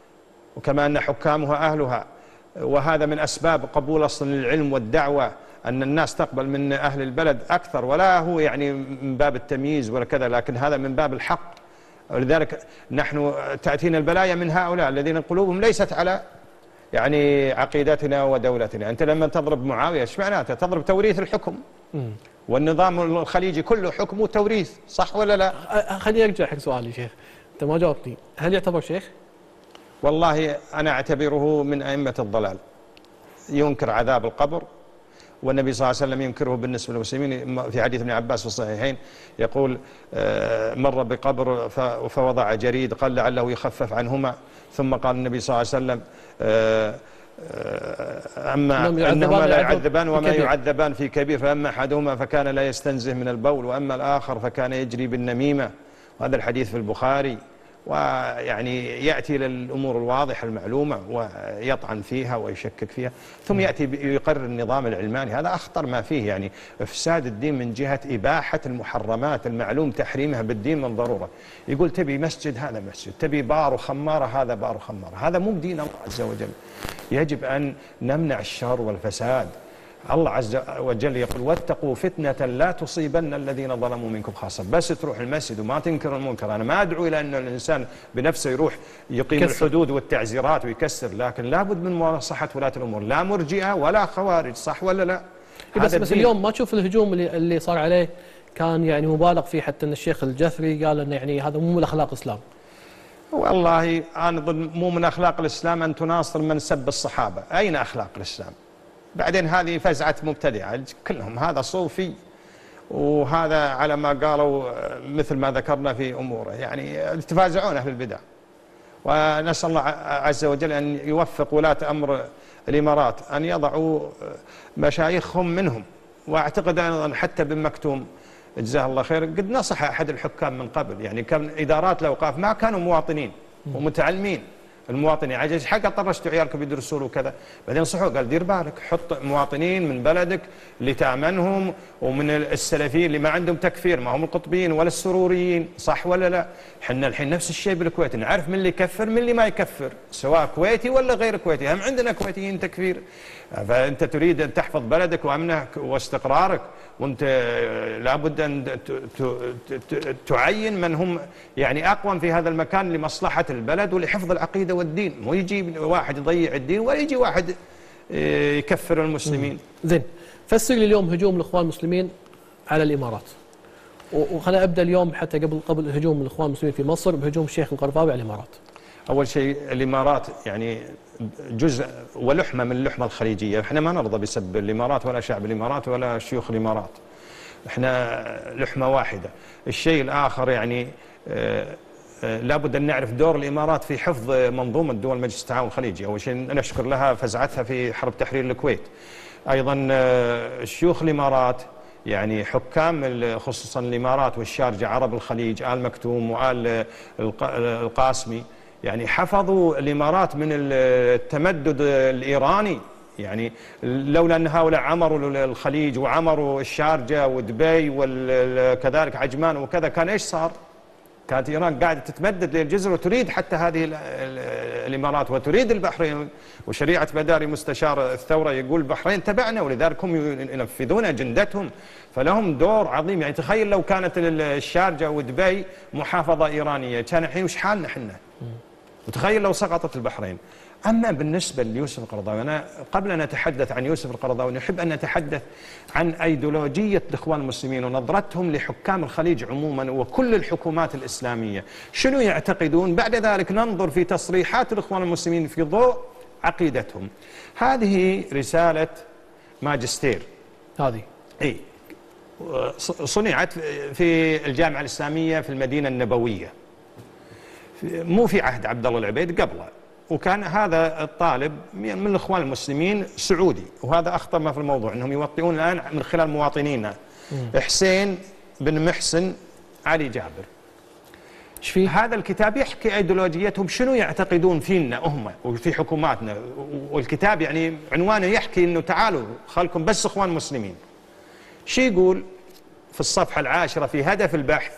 وكما أن حكامها أهلها. وهذا من أسباب قبول أصل العلم والدعوة أن الناس تقبل من أهل البلد أكثر، ولا هو يعني من باب التمييز ولا كذا، لكن هذا من باب الحق. ولذلك نحن تأتينا البلايا من هؤلاء الذين قلوبهم ليست على يعني عقيدتنا ودولتنا. أنت لما تضرب معاوية ايش معناته؟ تضرب توريث الحكم، والنظام الخليجي كله حكمه توريث، صح ولا لا؟ خليني أرجع حق سؤالي شيخ، أنت ما جاوبتني، هل يعتبر شيخ؟ والله أنا أعتبره من أئمة الضلال، ينكر عذاب القبر، والنبي صلى الله عليه وسلم ينكره بالنسبة للمسلمين. في حديث ابن عباس في الصحيحين يقول مر بقبر فوضع جريد قال لعله يخفف عنهما، ثم قال النبي صلى الله عليه وسلم أما أنهما لا يعذبان وما يعذبان في كبير، فأما أحدهما فكان لا يستنزه من البول، وأما الآخر فكان يجري بالنميمة. وهذا الحديث في البخاري. ويعني يأتي للأمور الواضحة المعلومة ويطعن فيها ويشكك فيها، ثم يأتي يقرر النظام العلماني. هذا أخطر ما فيه، يعني إفساد الدين من جهة إباحة المحرمات المعلوم تحريمها بالدين من ضرورة. يقول تبي مسجد، هذا مسجد، تبي بار وخمارة، هذا بار وخمارة. هذا مو بدين الله عز وجل. يجب أن نمنع الشر والفساد. الله عز وجل يقول واتقوا فتنة لا تصيبن الذين ظلموا منكم خاصة. بس تروح المسجد وما تنكر المنكر. أنا ما أدعو إلى أن الإنسان بنفسه يروح يقيم الحدود والتعزيرات ويكسر، لكن لابد من مناصحة ولاة الأمور، لا مرجئة ولا خوارج، صح ولا لا؟ بس اليوم ما تشوف الهجوم اللي صار عليه كان يعني مبالغ فيه، حتى أن الشيخ الجثري قال أن يعني هذا مو من أخلاق الإسلام. والله أنا ضد مو من أخلاق الإسلام أن تناصر من سب الصحابة. أين أخلاق الإسلام؟ بعدين هذه فزعة مبتدعة كلهم، هذا صوفي وهذا على ما قالوا مثل ما ذكرنا في أموره، يعني يتفازعون أهل البدع. ونسأل الله عز وجل أن يوفق ولاة أمر الإمارات أن يضعوا مشايخهم منهم. وأعتقد أيضا حتى بن مكتوم جزاه الله خير قد نصح أحد الحكام من قبل، يعني كان إدارات الأوقاف ما كانوا مواطنين ومتعلمين. المواطنين عجز حق طرشتوا عيالكم يدرسون وكذا، بعدين صحوا قال دير بالك، حط مواطنين من بلدك اللي تأمنهم، ومن السلفيين اللي ما عندهم تكفير، ما هم القطبيين ولا السروريين، صح ولا لا؟ حنا الحين نفس الشيء بالكويت، نعرف من اللي يكفر من اللي ما يكفر، سواء كويتي ولا غير كويتي، هم عندنا كويتيين تكفير. فأنت تريد أن تحفظ بلدك وأمنك واستقرارك، وأنت لابد أن تعين من هم يعني أقوم في هذا المكان لمصلحة البلد ولحفظ العقيدة والدين، مو يجي واحد يضيع الدين ولا يجي واحد يكفر المسلمين. زين، فسر لي اليوم هجوم الإخوان المسلمين على الإمارات، وخلينا أبدأ اليوم حتى قبل هجوم الإخوان المسلمين في مصر بهجوم الشيخ القرضاوي على الإمارات. أول شيء الإمارات يعني جزء ولحمة من اللحمة الخليجية، احنا ما نرضى بسب الإمارات ولا شعب الإمارات ولا شيوخ الإمارات، احنا لحمة واحدة. الشيء الآخر يعني لابد أن نعرف دور الإمارات في حفظ منظومة دول مجلس التعاون الخليجي. أول شيء نشكر لها فزعتها في حرب تحرير الكويت. أيضا شيوخ الإمارات يعني حكام خصوصا الإمارات والشارجة، عرب الخليج، آل مكتوم وآل القاسمي، يعني حفظوا الإمارات من التمدد الإيراني. يعني لولا أن هؤلاء عمروا الخليج وعمروا الشارجة ودبي وكذلك عجمان وكذا، كان إيش صار؟ كانت إيران قاعدة تتمدد للجزر وتريد حتى هذه الإمارات وتريد البحرين. وشريعة بداري مستشار الثورة يقول البحرين تبعنا، ولذلك هم ينفذون أجندتهم، فلهم دور عظيم. يعني تخيل لو كانت الشارجة ودبي محافظة إيرانية، كان الحين وش حالنا حنا؟ وتخيل لو سقطت البحرين. أما بالنسبة ليوسف القرضاوي، أنا قبل أن أتحدث عن يوسف القرضاوي نحب أن نتحدث عن أيديولوجية الإخوان المسلمين ونظرتهم لحكام الخليج عموما وكل الحكومات الإسلامية، شنو يعتقدون. بعد ذلك ننظر في تصريحات الإخوان المسلمين في ضوء عقيدتهم. هذه رسالة ماجستير، هذه صنعت في الجامعة الإسلامية في المدينة النبوية، مو في عهد عبد الله العبيد، قبله. وكان هذا الطالب من الإخوان المسلمين سعودي، وهذا أخطر ما في الموضوع أنهم يوطئون الآن من خلال مواطنينا. حسين بن محسن علي جابر. هذا الكتاب يحكي أيديولوجيتهم، شنو يعتقدون فينا هم وفي حكوماتنا. والكتاب يعني عنوانه يحكي أنه تعالوا خلكم بس إخوان مسلمين. شو يقول في الصفحة 10 في هدف البحث؟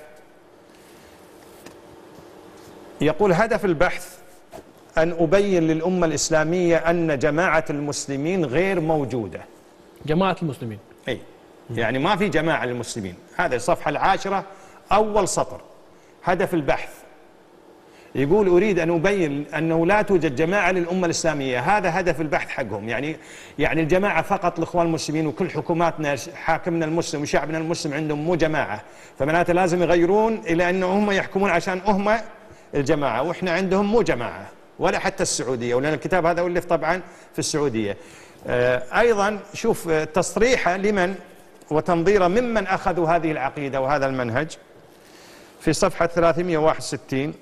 يقول هدف البحث أن أبين للأمة الإسلامية أن جماعة المسلمين غير موجودة. جماعة المسلمين، أي يعني ما في جماعة للمسلمين. هذا الصفحة 10 أول سطر، هدف البحث. يقول أريد أن أبين أنه لا توجد جماعة للأمة الإسلامية. هذا هدف البحث حقهم. يعني الجماعة فقط الإخوان المسلمين، وكل حكوماتنا حاكمنا المسلم وشعبنا المسلم عندهم مو جماعة، فمعناته لازم يغيرون إلى أنه هم يحكمون عشان هم الجماعة، وإحنا عندهم مو جماعة ولا حتى السعودية، ولأن الكتاب هذا ألف طبعا في السعودية. أيضا شوف تصريحه لمن وتنظيره ممن أخذوا هذه العقيدة وهذا المنهج في صفحة 361.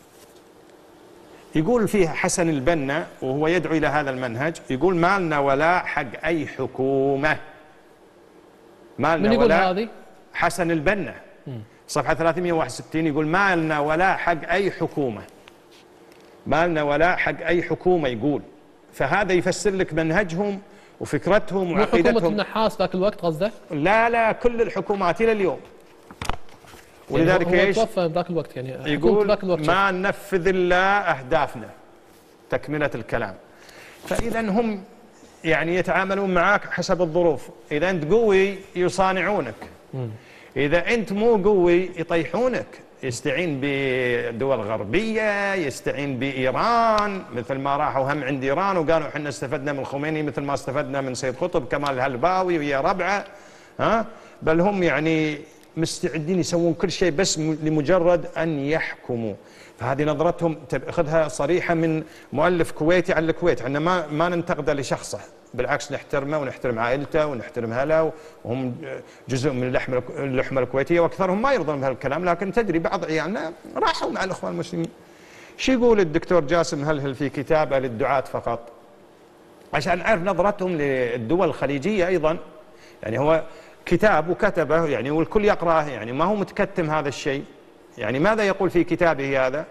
يقول فيها حسن البنا وهو يدعو إلى هذا المنهج، يقول ما لنا ولاء حق أي حكومة. ما لنا ولاء. هذه حسن البنا صفحة 361 يقول ما لنا ولاء حق أي حكومة، ما لنا ولاء حق أي حكومة. يقول فهذا يفسر لك منهجهم وفكرتهم وعقيدتهم. حكومة النحاس ذاك الوقت قصده؟ لا كل الحكومات إلى اليوم. ولذلك يعني ايش؟ توفى ذاك الوقت، يعني يقول ذاك الوقت ما ننفذ إلا أهدافنا. تكملة الكلام. فإذا هم يعني يتعاملون معك حسب الظروف. إذا أنت قوي يصانعونك، إذا أنت مو قوي يطيحونك. يستعين بدول غربية، يستعين بإيران، مثل ما راحوا هم عند إيران وقالوا احنا استفدنا من الخميني مثل ما استفدنا من سيد قطب كمال الهلباوي ويا ربعه. بل هم يعني مستعدين يسوون كل شيء بس لمجرد أن يحكموا. فهذه نظرتهم تأخذها صريحة من مؤلف كويتي على الكويت. احنا ما ننتقده لشخصه، بالعكس نحترمه ونحترم عائلته ونحترم أهله، وهم جزء من اللحمة الكويتية، وأكثرهم ما يرضون بهالكلام. لكن تدري بعض عيالنا راحوا مع الإخوان المسلمين. شو يقول الدكتور جاسم هلهل في كتابه للدعاة فقط عشان نعرف نظرتهم للدول الخليجية أيضا؟ يعني هو كتاب وكتبه يعني والكل يقرأه، يعني ما هو متكتم هذا الشيء. يعني ماذا يقول في كتابه هذا؟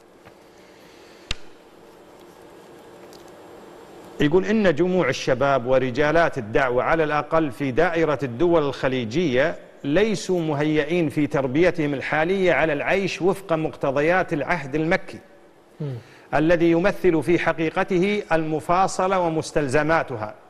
يقول إن جموع الشباب ورجالات الدعوة على الأقل في دائرة الدول الخليجية ليسوا مهيئين في تربيتهم الحالية على العيش وفق مقتضيات العهد المكي الذي يمثل في حقيقته المفاصلة ومستلزماتها،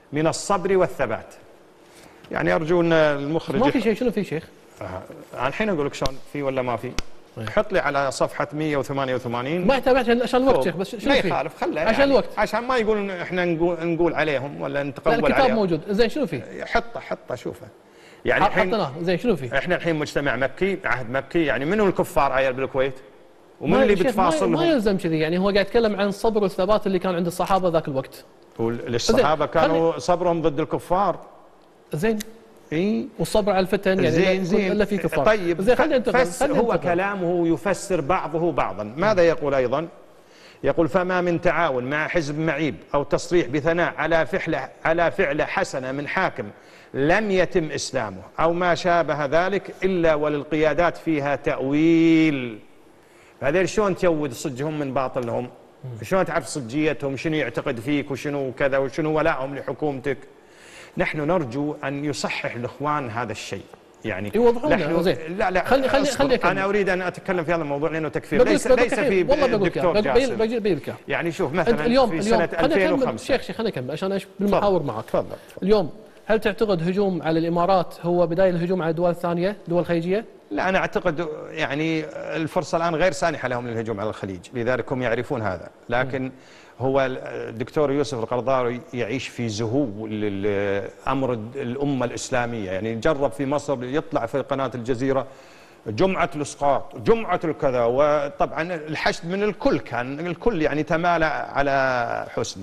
من الصبر والثبات. يعني أرجو أن المخرج ما في شيء. شنو في شيخ؟ الحين أقول لك شلون في ولا ما في. حط لي على صفحة 188. ما يحتاج عشان الوقت شيخ، بس شنو ما في؟ يخالف، خله عشان يعني الوقت، عشان ما يقولون احنا نقول عليهم ولا لا نتقول الكتاب عليهم. موجود. زين شنو في؟ حطه شوفه. يعني حطيناه. زين شنو في؟ احنا الحين مجتمع مكي، عهد مكي، يعني منو الكفار عيال بالكويت؟ ومن اللي بتفاصلهم؟ ما يلزم كذي، يعني هو قاعد يتكلم عن الصبر والثبات اللي كان عند الصحابه ذاك الوقت. الصحابه كانوا صبرهم ضد الكفار. زين. اي والصبر على الفتن، يعني زين الا في كفار. طيب زين خلينا ننتقل. هو كلامه يفسر بعضه بعضا. ماذا يقول ايضا؟ يقول فما من تعاون مع حزب معيب او تصريح بثناء على فعل حسنه من حاكم لم يتم اسلامه او ما شابه ذلك الا وللقيادات فيها تاويل. هذول شلون تيود صجهم من باطلهم؟ شلون تعرف صجيتهم؟ شنو يعتقد فيك وشنو كذا وشنو ولائهم لحكومتك؟ نحن نرجو أن يصحح الإخوان هذا الشيء، يعني يوضحون. زين لا خلي أنا أريد أن أتكلم في هذا الموضوع لأنه تكفير ليس في الدكتور جاسم. يعني شوف مثلا اليوم في سنة 2005 شيخ خلينا نكمل عشان ايش بالمحاور معك. تفضل. اليوم هل تعتقد هجوم على الإمارات هو بداية الهجوم على الدول الثانية، دول خليجية؟ لا أنا أعتقد يعني الفرصة الآن غير سانحة لهم للهجوم على الخليج، لذلك هم يعرفون هذا، لكن هو الدكتور يوسف القرضاوي يعيش في زهو لأمر الأمة الإسلامية. يعني جرب في مصر يطلع في قناة الجزيرة جمعة الإسقاط، جمعة الكذا، وطبعا الحشد من الكل، كان الكل يعني تمالى على حسني.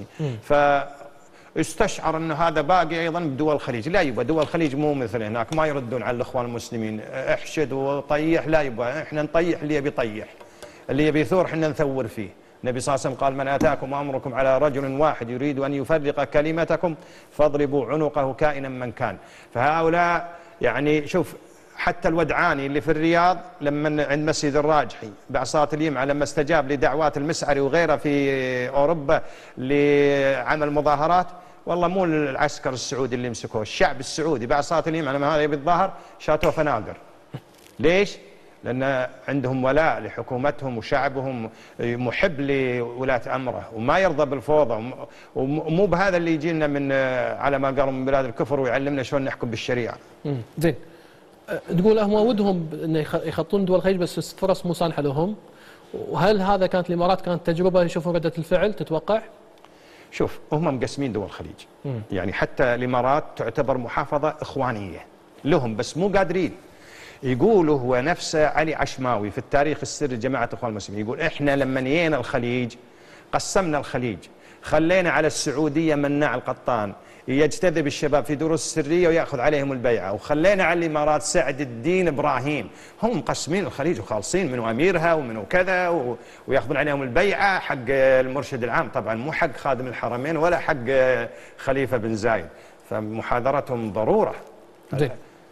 استشعر أن هذا باقي أيضا بدول الخليج. لا يبقى دول الخليج مو مثل هناك، ما يردون على الإخوان المسلمين، احشد وطيح. لا يبقى احنا نطيح اللي يبي يطيح، اللي يبي يثور احنا نثور فيه. النبي صلى الله عليه وسلم قال من آتاكم أمركم على رجل واحد يريد أن يفرق كلمتكم فاضربوا عنقه كائنا من كان. فهؤلاء يعني شوف حتى الودعاني اللي في الرياض لما عند مسجد الراجحي بعصات اليمعة لما استجاب لدعوات المسعري وغيره في أوروبا لعمل مظاهرات، والله مو العسكر السعودي اللي مسكوه، الشعب السعودي بعصات اليمعة لما هذا يبي الظاهر شاتوه فناقر. ليش؟ لأن عندهم ولاء لحكومتهم وشعبهم، محب لولاة أمره وما يرضى بالفوضى، ومو بهذا اللي يجينا من على ما قالوا من بلاد الكفر ويعلمنا شلون نحكم بالشريعة. زين تقول هم ودهم انه يخطون دول الخليج بس الفرص مو سانحه لهم، وهل هذا كانت الامارات كانت تجربه يشوفون رده الفعل تتوقع؟ شوف هم مقسمين دول الخليج، يعني حتى الامارات تعتبر محافظه اخوانيه لهم بس مو قادرين. يقولوا هو نفسه علي عشماوي في التاريخ السري جماعه اخوان المسلمين، يقول احنا لما نينا الخليج قسمنا الخليج، خلينا على السعوديه مناع القطان يجتذب الشباب في دروس سريه وياخذ عليهم البيعه، وخلينا على الامارات سعد الدين ابراهيم. هم مقسمين الخليج وخالصين منو اميرها ومنو كذا وياخذون عليهم البيعه حق المرشد العام، طبعا مو حق خادم الحرمين ولا حق خليفه بن زايد، فمحاذرتهم ضروره. زين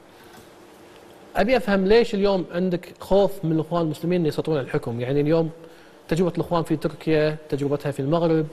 ابي افهم ليش اليوم عندك خوف من الاخوان المسلمين ان يسيطرون على الحكم؟ يعني اليوم تجربه الاخوان في تركيا، تجربتها في المغرب،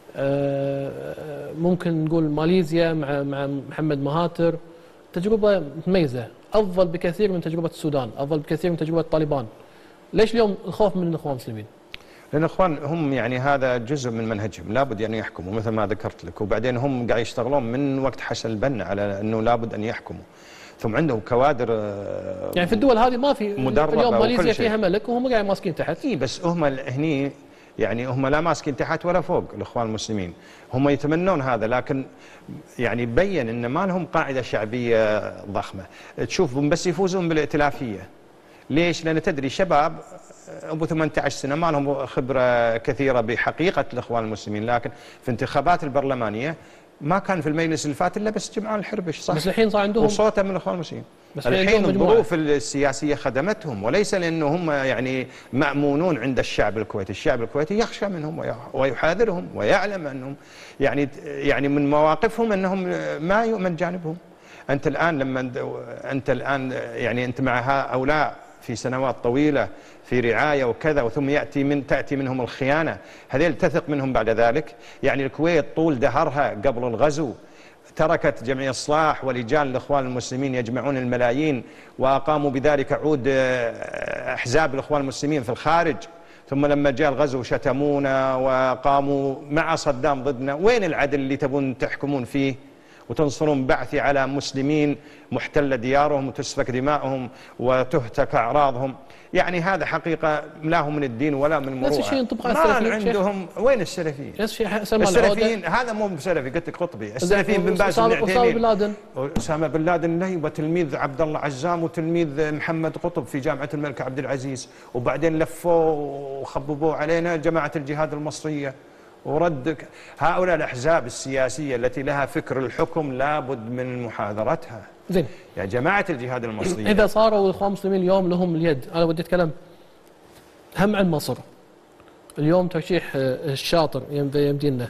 ممكن نقول ماليزيا مع محمد مهاتر، تجربة متميزة أفضل بكثير من تجربة السودان، أفضل بكثير من تجربة طالبان. ليش اليوم الخوف من الإخوان المسلمين؟ لأن الإخوان هم يعني هذا جزء من منهجهم، لابد أن يحكموا مثل ما ذكرت لك، وبعدين هم قاعد يشتغلون من وقت حسن البنا على أنه لابد أن يحكموا، ثم عندهم كوادر يعني في الدول هذه ما في اليوم ماليزيا فيها ملك وهم قاعد ماسكين تحت. إيه بس هم هني يعني هم لا ماسكين تحت ولا فوق الإخوان المسلمين، هم يتمنون هذا، لكن يعني بين ان ما لهم قاعده شعبيه ضخمه. تشوفهم بس يفوزون بالائتلافيه. ليش؟ لان تدري شباب ابو 18 سنه ما لهم خبره كثيره بحقيقه الاخوان المسلمين، لكن في انتخابات البرلمانيه ما كان في المجلس اللي فات الا بس جمعان الحربش، صح؟ بس الحين صار عندهم وصوته من الاخوان المسلمين. الحين الظروف السياسيه خدمتهم، وليس لانه هم يعني مامونون عند الشعب الكويتي، الشعب الكويتي يخشى منهم ويحاذرهم ويعلم انهم يعني من مواقفهم انهم ما يؤمن جانبهم. انت الان يعني انت مع هؤلاء في سنوات طويله في رعايه وكذا، ثم تاتي منهم الخيانه، هذيل تثق منهم بعد ذلك؟ يعني الكويت طول دهرها قبل الغزو تركت جمعية إصلاح ولجان الإخوان المسلمين يجمعون الملايين، وأقاموا بذلك عود أحزاب الإخوان المسلمين في الخارج، ثم لما جاء الغزو شتمونا وقاموا مع صدام ضدنا. وين العدل اللي تبون تحكمون فيه؟ وتنصرون بعثي على مسلمين محتل ديارهم وتسفك دمائهم وتهتك أعراضهم. يعني هذا حقيقة لا هو من الدين ولا من المروءة. نفس الشيء ينطبق على ما السلفيين. عندهم وين السلفيين؟ نفس الشيء السلفيين هذا مو سلفي، قلت لك قطبي. السلفيين بن باز بن عثيمين. أسامة بن لادن. أسامة بن لادن له وتلميذ عبد الله عزام وتلميذ محمد قطب في جامعة الملك عبد العزيز، وبعدين لفوا وخببوا علينا جماعة الجهاد المصرية ورد. هؤلاء الأحزاب السياسية التي لها فكر الحكم لابد من محاذرتها. زين يا جماعة الجهاد المصرية، إذا صاروا الإخوان المسلمين اليوم لهم اليد، أنا بدي أتكلم هم عن مصر اليوم، ترشيح الشاطر يمدينا،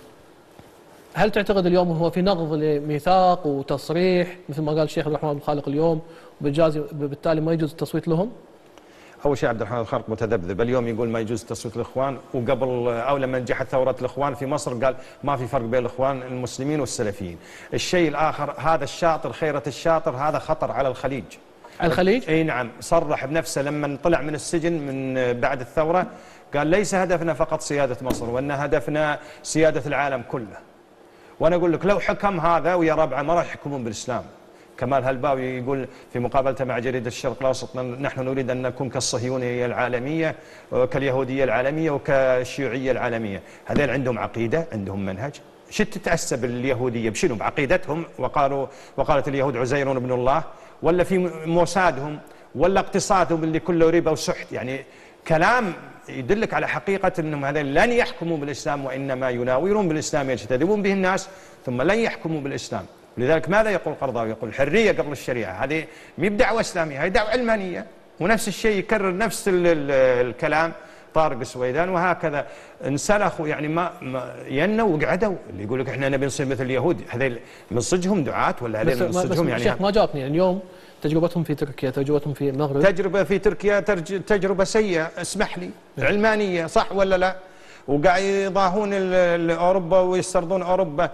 هل تعتقد اليوم هو في نقض لميثاق وتصريح مثل ما قال الشيخ عبد الرحمن بن خالق اليوم، وبالتالي ما يجوز التصويت لهم؟ أول شيء عبد الرحمن بن خالق متذبذب، اليوم يقول ما يجوز تصويت الإخوان، وقبل أو لما نجحت ثورة الإخوان في مصر قال ما في فرق بين الإخوان المسلمين والسلفيين. الشيء الآخر، هذا الشاطر خيرة الشاطر هذا خطر على الخليج. على الخليج؟ اي نعم، صرح بنفسه لما طلع من السجن من بعد الثورة، قال ليس هدفنا فقط سيادة مصر، وأن هدفنا سيادة العالم كله. وأنا أقول لك لو حكم هذا ويا ربعه ما راح يحكمون بالإسلام. كمال هلباوي يقول في مقابلته مع جريدة الشرق الأوسط: نحن نريد أن نكون كالصهيونية العالمية وكاليهودية العالمية وكالشيوعية العالمية. هذول عندهم عقيدة، عندهم منهج. شو تتعسب اليهودية بشنو؟ بعقيدتهم، وقالت اليهود عزير ابن الله، ولا في موسادهم، ولا اقتصادهم اللي كله ربا وسحت؟ يعني كلام يدلك على حقيقة أنهم هذول لن يحكموا بالإسلام، وإنما يناورون بالإسلام يجتذبون به الناس، ثم لن يحكموا بالإسلام. لذلك ماذا يقول قرضاوي؟ يقول الحرية قبل الشريعة. هذه مي بدعوة إسلامية، هذه دعوة علمانية. ونفس الشيء يكرر نفس الكلام طارق السويدان، وهكذا انسلخوا. يعني ما ينوا وقعدوا. اللي يقول لك احنا نبي نصير مثل اليهود، هذول من صدقهم دعاة ولا هذول من صدقهم؟ يعني الشيخ ما جاوبني. اليوم تجربتهم في تركيا، تجربتهم في المغرب، تجربة في تركيا تجربة سيئة، اسمح لي، علمانية، صح ولا لا؟ وقاعد يضاهون أوروبا ويسترضون أوروبا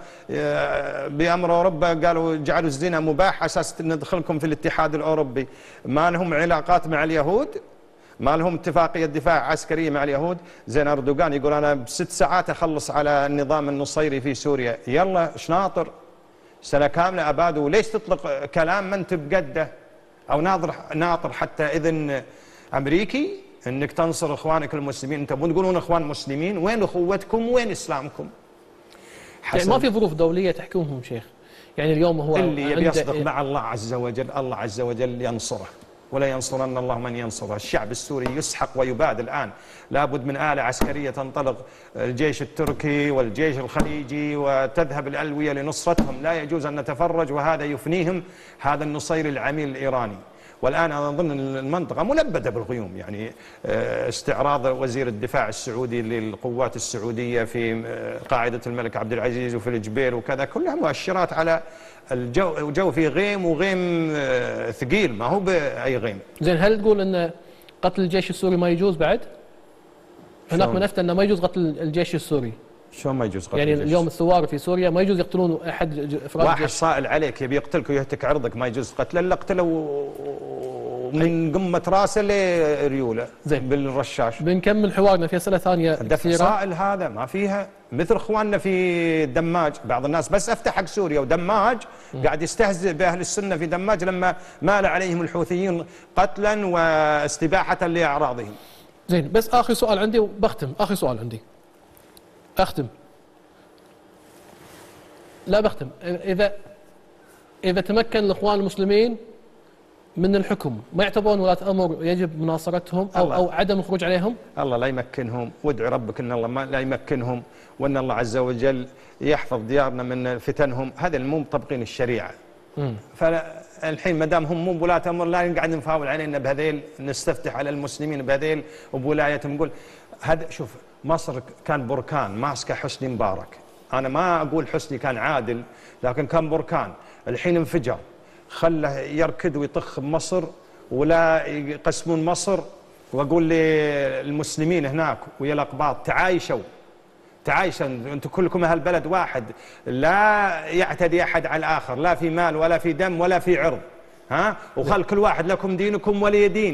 بأمر أوروبا. قالوا جعلوا الزنا مباح أساس ندخلكم في الاتحاد الأوروبي. ما لهم علاقات مع اليهود، ما لهم اتفاقية دفاع عسكرية مع اليهود. زين أردوغان يقول أنا ب6 ساعات أخلص على النظام النصيري في سوريا. يلا شناطر، سنة كاملة أبادوا. ليش تطلق كلام ما أنت بقده أو ناطر حتى إذن أمريكي انك تنصر اخوانك المسلمين؟ انت مو تقولون اخوان مسلمين؟ وين اخوتكم؟ وين اسلامكم؟ يعني ما في ظروف دوليه تحكمهم شيخ. يعني اليوم هو اللي يبي يصدق مع الله عز وجل، الله عز وجل ينصره، ولا ينصرن الله من ينصره. الشعب السوري يسحق ويباد الآن. لابد من آلة عسكرية تنطلق، الجيش التركي والجيش الخليجي، وتذهب الألوية لنصرتهم. لا يجوز أن نتفرج وهذا يفنيهم، هذا النصيري العميل الإيراني. والآن أنا أظن المنطقة ملبدة بالغيوم. يعني استعراض وزير الدفاع السعودي للقوات السعودية في قاعدة الملك عبد العزيز وفي الجبيل وكذا، كلها مؤشرات على الجو في غيم، وغيم ثقيل، ما هو بأي غيم. زين، هل تقول أن قتل الجيش السوري ما يجوز بعد؟ هناك من أفتى أنه ما يجوز قتل الجيش السوري. شلون ما يجوز قتل يعني الجيش؟ اليوم الثوار في سوريا ما يجوز يقتلون أحد أفراد واحد صائل عليك يبي يقتلك ويهتك عرضك، ما يجوز قتله. الا قتلوا من قمة راسه لريوله بالرشاش. بنكمل حوارنا في أسئلة ثانية كثيرة. صائل هذا ما فيها مثل اخواننا في دماج. بعض الناس بس افتح حق سوريا ودماج قاعد يستهزئ باهل السنه في دماج لما مال عليهم الحوثيين قتلا واستباحه لاعراضهم. زين، بس اخر سؤال عندي وبختم. اخر سؤال عندي اختم، لا بختم. اذا تمكن الاخوان المسلمين من الحكم، ما يعتبرون ولاة امر يجب مناصرتهم او عدم الخروج عليهم؟ الله لا يمكنهم، وادعوا ربك ان الله ما لا يمكنهم، وان الله عز وجل يحفظ ديارنا من فتنهم. هذا مو مطبقين الشريعه. فالحين ما دام هم مو بولاة امر لا نقعد نفاول علينا بهذيل، نستفتح على المسلمين بهذيل وبولايتهم. نقول هذا شوف، مصر كان بركان ماسكه حسني مبارك. انا ما اقول حسني كان عادل، لكن كان بركان. الحين انفجر، خله يركض ويطخ بمصر ولا يقسمون مصر. واقول للمسلمين هناك ويا الاقباط تعايشوا، انتم كلكم اهل بلد واحد، لا يعتدي احد على الاخر، لا في مال ولا في دم ولا في عرض. وخل كل واحد لكم دينكم ولي دين.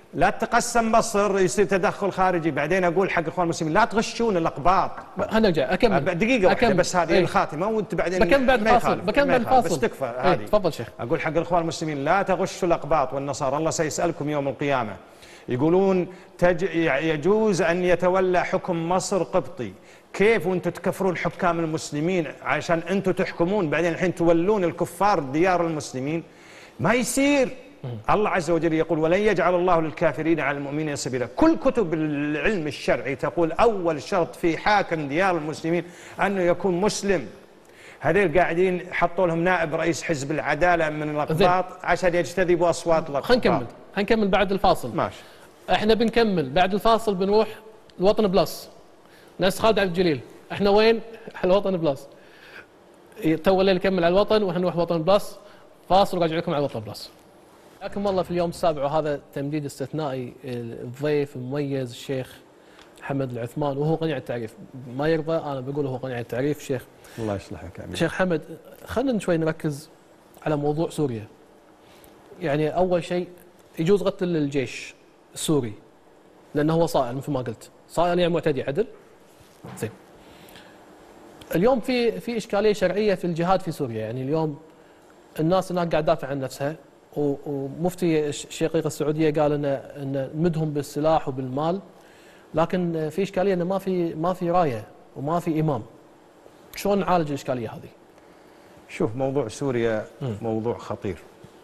لا تقسم مصر يصير تدخل خارجي. بعدين اقول حق اخوان المسلمين لا تغشون الاقباط. هنرجع اكمل دقيقه واحده بس هذه الخاتمه وانت بعدين بكمل بعد الفاصل. بكمل بعد الفاصل بس تكفى هذه. تفضل شيخ. اقول حق الاخوان المسلمين لا تغشوا الاقباط والنصارى، الله سيسالكم يوم القيامه. يقولون يجوز ان يتولى حكم مصر قبطي، كيف وانتم تكفرون حكام المسلمين عشان انتم تحكمون بعدين الحين تولون الكفار ديار المسلمين؟ ما يصير. الله عز وجل يقول ولن يجعل الله للكافرين على المؤمنين سبيلا. كل كتب العلم الشرعي تقول أول شرط في حاكم ديار المسلمين أنه يكون مسلم. هذول قاعدين حطوا لهم نائب رئيس حزب العدالة من الأقباط عشان يجتذبوا أصوات الأقباط. هنكمل بعد الفاصل. ماشي. احنا بنكمل بعد الفاصل، بنروح الوطن بلس. ناس خالد عبد الجليل، احنا وين؟ الوطن بلس. تو الليل نكمل على الوطن وحنروح الوطن بلس. فاصل وراجع لكم على الوطن بلس. حياكم الله في اليوم السابع، وهذا تمديد استثنائي. الضيف المميز الشيخ حمد العثمان، وهو قنيع التعريف. ما يرضى انا بقول هو قنيع التعريف. شيخ الله يصلحك. شيخ حمد، خلينا شوي نركز على موضوع سوريا. يعني اول شيء يجوز قتل الجيش السوري لانه هو صائل مثل ما قلت، صائل يعني معتدي عدل. زين. اليوم في اشكاليه شرعيه في الجهاد في سوريا. يعني اليوم الناس هناك قاعده تدافع عن نفسها، ومفتي الشقيقة السعودية قال ان نمدهم بالسلاح وبالمال، لكن في اشكاليه انه ما في رايه وما في امام. شلون نعالج الاشكاليه هذه؟ شوف، موضوع سوريا موضوع خطير.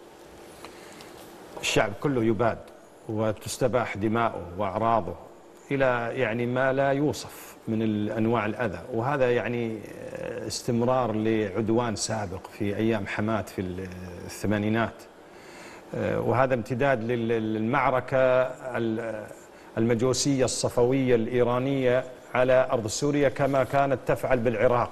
الشعب كله يباد وتستباح دماؤه واعراضه الى يعني ما لا يوصف من انواع الاذى، وهذا يعني استمرار لعدوان سابق في ايام حماة في الثمانينات، وهذا امتداد للمعركة المجوسية الصفوية الإيرانية على أرض سوريا كما كانت تفعل بالعراق.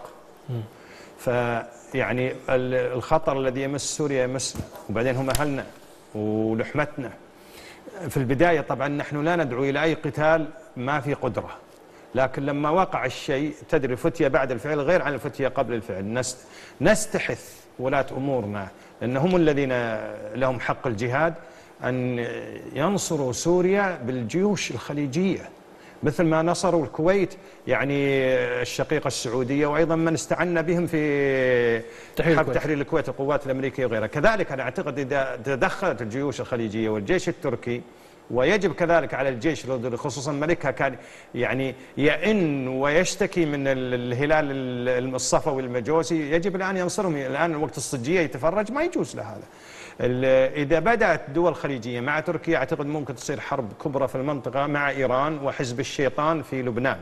فيعني الخطر الذي يمس سوريا يمسنا، وبعدين هم أهلنا ولحمتنا. في البداية طبعا نحن لا ندعو إلى أي قتال ما في قدرة، لكن لما وقع الشيء تدري الفتية بعد الفعل غير عن الفتية قبل الفعل. نستحث ولاة أمورنا لأن هم الذين لهم حق الجهاد أن ينصروا سوريا بالجيوش الخليجية مثل ما نصروا الكويت، يعني الشقيقة السعودية، وأيضا من استعنا بهم في تحرير الكويت القوات الأمريكية وغيرها. كذلك أنا أعتقد إذا تدخلت الجيوش الخليجية والجيش التركي، ويجب كذلك على الجيش خصوصا ملكها كان يعني يئن ويشتكي من الهلال الصفوي المجوسي، يجب الآن ينصرهم. الآن وقت الصجية يتفرج، ما يجوز له هذا. إذا بدأت دول خليجية مع تركيا أعتقد ممكن تصير حرب كبرى في المنطقة مع إيران وحزب الشيطان في لبنان،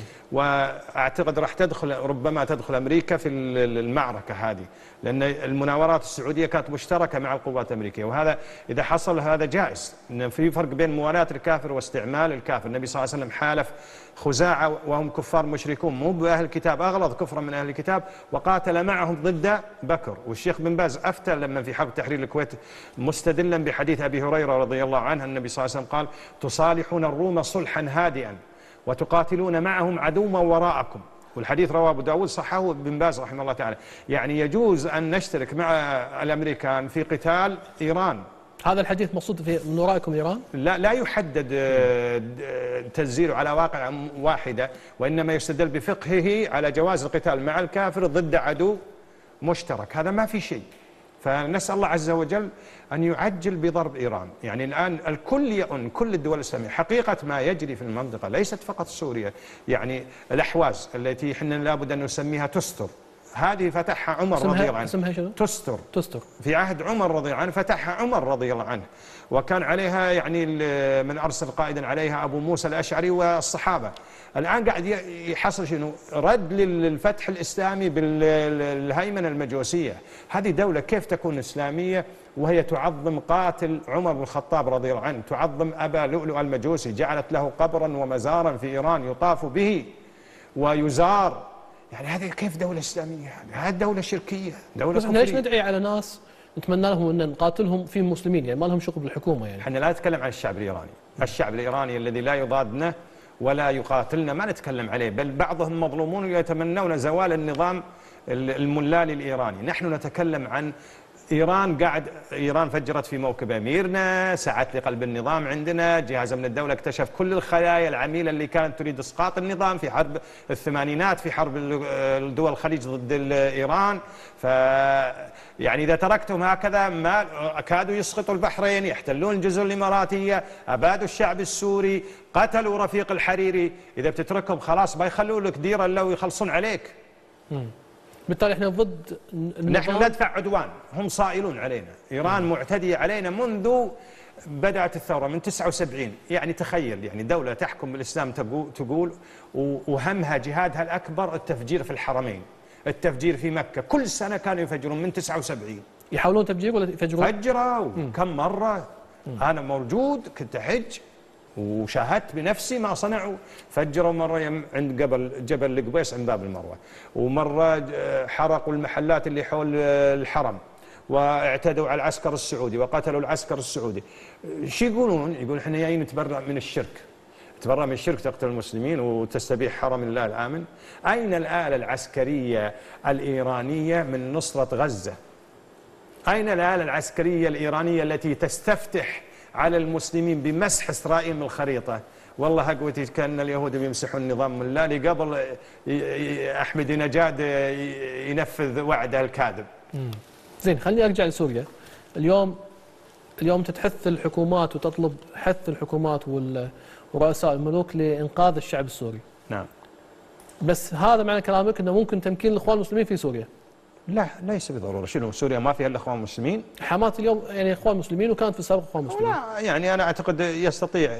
وأعتقد راح ربما تدخل أمريكا في المعركة هذه، لأن المناورات السعودية كانت مشتركة مع القوات الأمريكية، وهذا إذا حصل هذا جائز. إن في فرق بين موالاة الكافر واستعمال الكافر. النبي صلى الله عليه وسلم حالف خزاعة وهم كفار مشركون مو بأهل الكتاب، أغلظ كفرا من أهل الكتاب، وقاتل معهم ضد بكر. والشيخ بن باز أفتى لما في حرب تحرير الكويت مستدلا بحديث أبي هريرة رضي الله عنه، النبي صلى الله عليه وسلم قال: تصالحون الروم صلحا هادئا وتقاتلون معهم عدوا وراءكم. والحديث رواه أبو داود، صححه ابن باز رحمه الله تعالى. يعني يجوز أن نشترك مع الأمريكان في قتال إيران. هذا الحديث مقصود من ورائكم إيران؟ لا يحدد تنزيله على واقع واحدة، وإنما يستدل بفقهه على جواز القتال مع الكافر ضد عدو مشترك. هذا ما في شيء. فنسأل الله عز وجل أن يعجل بضرب إيران. يعني الآن الكل يؤن، كل الدول الإسلامية. حقيقة ما يجري في المنطقة ليست فقط سوريا، يعني الأحواز التي احنا لابد أن نسميها تستر، هذه فتحها عمر رضي الله عنه. اسمها شنو؟ تستر. في عهد عمر رضي الله عنه فتحها عمر رضي الله عنه، وكان عليها يعني من أرسل قائدا عليها أبو موسى الأشعري والصحابة. الآن قاعد يحصل شنو؟ رد للفتح الإسلامي بالهيمنة المجوسية. هذه دولة كيف تكون إسلامية وهي تعظم قاتل عمر بن الخطاب رضي الله عنه، تعظم أبا لؤلؤ المجوسي، جعلت له قبرا ومزارا في إيران يطاف به ويزار. يعني هذه كيف دولة إسلامية؟ هذه دولة شركية، دولة كفرية. ليش ندعي على ناس نتمنى لهم أن نقاتلهم في مسلمين، يعني ما لهم شغل بالحكومة؟ يعني احنا لا نتكلم عن الشعب الإيراني. الشعب الإيراني الذي لا يضادنا ولا يقاتلنا ما نتكلم عليه، بل بعضهم مظلومون ويتمنون زوال النظام الملالي الإيراني. نحن نتكلم عن إيران فجرت في موكب أميرنا، سعت لقلب النظام عندنا، جهاز من الدولة اكتشف كل الخلايا العميلة اللي كانت تريد إسقاط النظام في حرب الثمانينات، في حرب الدول الخليج ضد إيران. يعني إذا تركتهم هكذا ما كادوا يسقطوا البحرين، يحتلون الجزر الإماراتية، أبادوا الشعب السوري، قتلوا رفيق الحريري. إذا بتتركهم خلاص ما يخلوا لك ديرة إلا ويخلصون عليك. بالتالي احنا ضد نحن ندفع عدوان، هم صائلون علينا. إيران معتدية علينا منذ بدأت الثورة من 79. يعني تخيل، يعني دولة تحكم بالإسلام تقول وهمها جهادها الأكبر التفجير في الحرمين، التفجير في مكة. كل سنة كانوا يفجرون من 79. يحاولون تفجير ولا يفجرون؟ فجروا كم مرة. أنا موجود، كنت أحج وشاهدت بنفسي ما صنعوا. فجروا مرة عند قبل جبل القبيس عند باب المروة، ومرة حرقوا المحلات اللي حول الحرم، واعتدوا على العسكر السعودي وقتلوا العسكر السعودي. شو يقولون؟ يقول احنا جايين نتبرأ من الشرك. تبرأ من الشرك، تقتل المسلمين وتستبيح حرم الله الآمن. أين الآلة العسكرية الإيرانية من نصرة غزة؟ أين الآلة العسكرية الإيرانية التي تستفتح على المسلمين بمسح إسرائيل من الخريطة؟ والله قوتي كأن اليهود بيمسحون النظام من الله قبل أحمد نجاد ينفذ وعده الكاذب. زين، خليني أرجع لسوريا. اليوم تتحث الحكومات وتطلب حث الحكومات ورؤساء الملوك لإنقاذ الشعب السوري. نعم. بس هذا معنى كلامك أنه ممكن تمكين الإخوان المسلمين في سوريا؟ لا، ليس بالضرورة. شنو سوريا ما فيها إلا إخوان مسلمين؟ حماة اليوم يعني إخوان مسلمين، وكانت في السابق إخوان مسلمين. لا، يعني أنا أعتقد يستطيع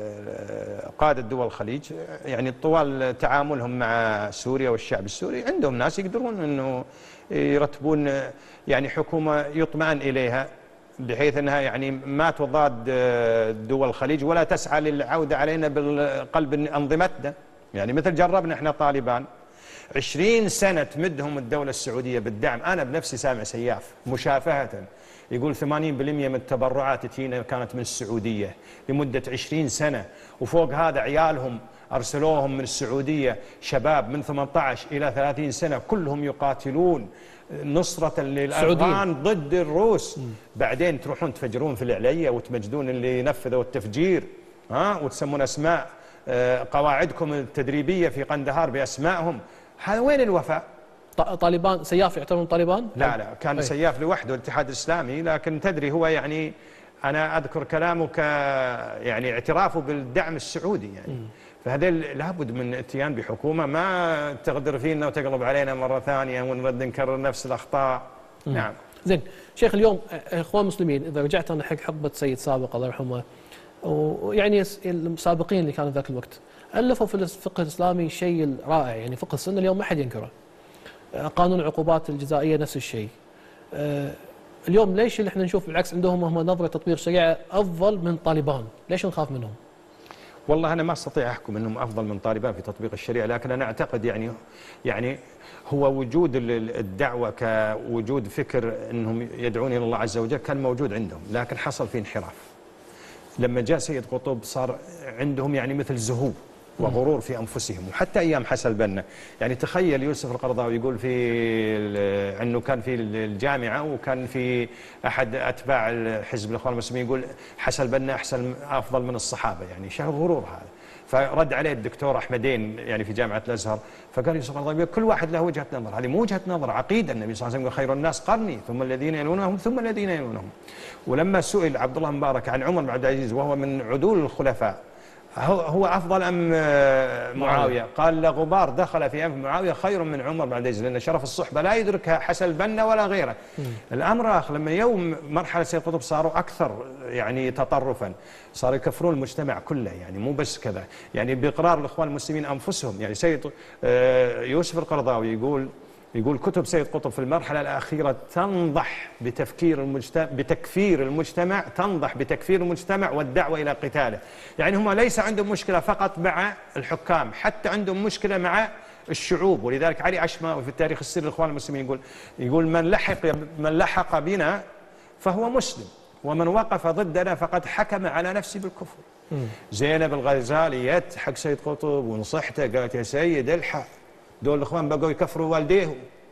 قادة دول الخليج يعني طوال تعاملهم مع سوريا والشعب السوري عندهم ناس يقدرون أنه يرتبون يعني حكومة يطمئن إليها، بحيث أنها يعني ما تضاد دول الخليج ولا تسعى للعودة علينا بالقلب أنظمتنا. يعني مثل جربنا إحنا طالبان 20 سنة تمدهم الدولة السعودية بالدعم. أنا بنفسي سامع سياف مشافهة يقول 80% من التبرعات تجينا كانت من السعودية لمدة 20 سنة، وفوق هذا عيالهم أرسلوهم من السعودية، شباب من 18 إلى 30 سنة كلهم يقاتلون نصرة للأفغان ضد الروس. بعدين تروحون تفجرون في العليا وتمجدون اللي نفذوا التفجير، وتسمون أسماء قواعدكم التدريبية في قندهار بأسمائهم. هذا وين الوفاء؟ طالبان سياف يعتبرون طالبان؟ لا، كان سياف لوحده الاتحاد الإسلامي، لكن تدري هو يعني أنا أذكر كلامه يعني اعترافه بالدعم السعودي يعني. فهذا لابد من اتيان بحكومة ما تغدر فينا وتقلب علينا مرة ثانية ونرد نكرر نفس الأخطاء. نعم. زين شيخ، اليوم إخوان المسلمين إذا رجعت أنا حق حقبة سيد سابق الله يرحمه، ويعني السابقين اللي كانوا ذاك الوقت ألفوا في الفقه الإسلامي شيء رائع. يعني فقه السنة اليوم ما حد ينكره. قانون العقوبات الجزائية نفس الشيء. اليوم ليش اللي احنا نشوف بالعكس عندهم هم نظرة تطبيق الشريعة أفضل من طالبان؟ ليش نخاف منهم؟ والله أنا ما أستطيع أحكم أنهم أفضل من طالبان في تطبيق الشريعة، لكن أنا أعتقد يعني هو وجود الدعوة كوجود فكر أنهم يدعون إلى الله عز وجل كان موجود عندهم، لكن حصل فيه انحراف. لما جاء سيد قطب صار عندهم يعني مثل زهو وغرور في أنفسهم، وحتى أيام حسن البنا. يعني تخيل يوسف القرضاوي يقول أنه كان في الجامعة وكان في أحد أتباع حزب الإخوان المسلمين يقول حسن البنا أفضل من الصحابة. يعني شهر غرور هذا. فرد عليه الدكتور أحمدين يعني في جامعة الأزهر، فقال يوسف القرضاوي كل واحد له وجهة نظر، هذه مو وجهة نظر، عقيدة. النبي صلى الله عليه وسلم خير الناس قرني ثم الذين يلونهم ثم الذين يلونهم. ولما سئل عبد الله مبارك عن عمر بن عبد العزيز وهو من عدول الخلفاء هو أفضل أم معاوية؟ قال لغبار دخل في أنف معاوية خير من عمر بن عبد العزيز، لأن شرف الصحبة لا يدركها حسن البنا ولا غيره. الأمر آخر، لما يوم مرحلة سيد قطب صاروا أكثر يعني تطرفا، صاروا يكفرون المجتمع كله، يعني مو بس كذا، يعني بإقرار الإخوان المسلمين أنفسهم. يعني سيد يوسف القرضاوي يقول كتب سيد قطب في المرحلة الأخيرة تنضح بتكفير المجتمع، تنضح بتكفير المجتمع والدعوة إلى قتاله. يعني هم ليس عندهم مشكلة فقط مع الحكام، حتى عندهم مشكلة مع الشعوب. ولذلك علي عشماوي في التاريخ السري للإخوان المسلمين يقول من لحق بنا فهو مسلم، ومن وقف ضدنا فقد حكم على نفسه بالكفر. زينب الغزالي حق سيد قطب ونصحته، قالت يا سيد الحق، دول الإخوان بقوا يكفروا والديهم.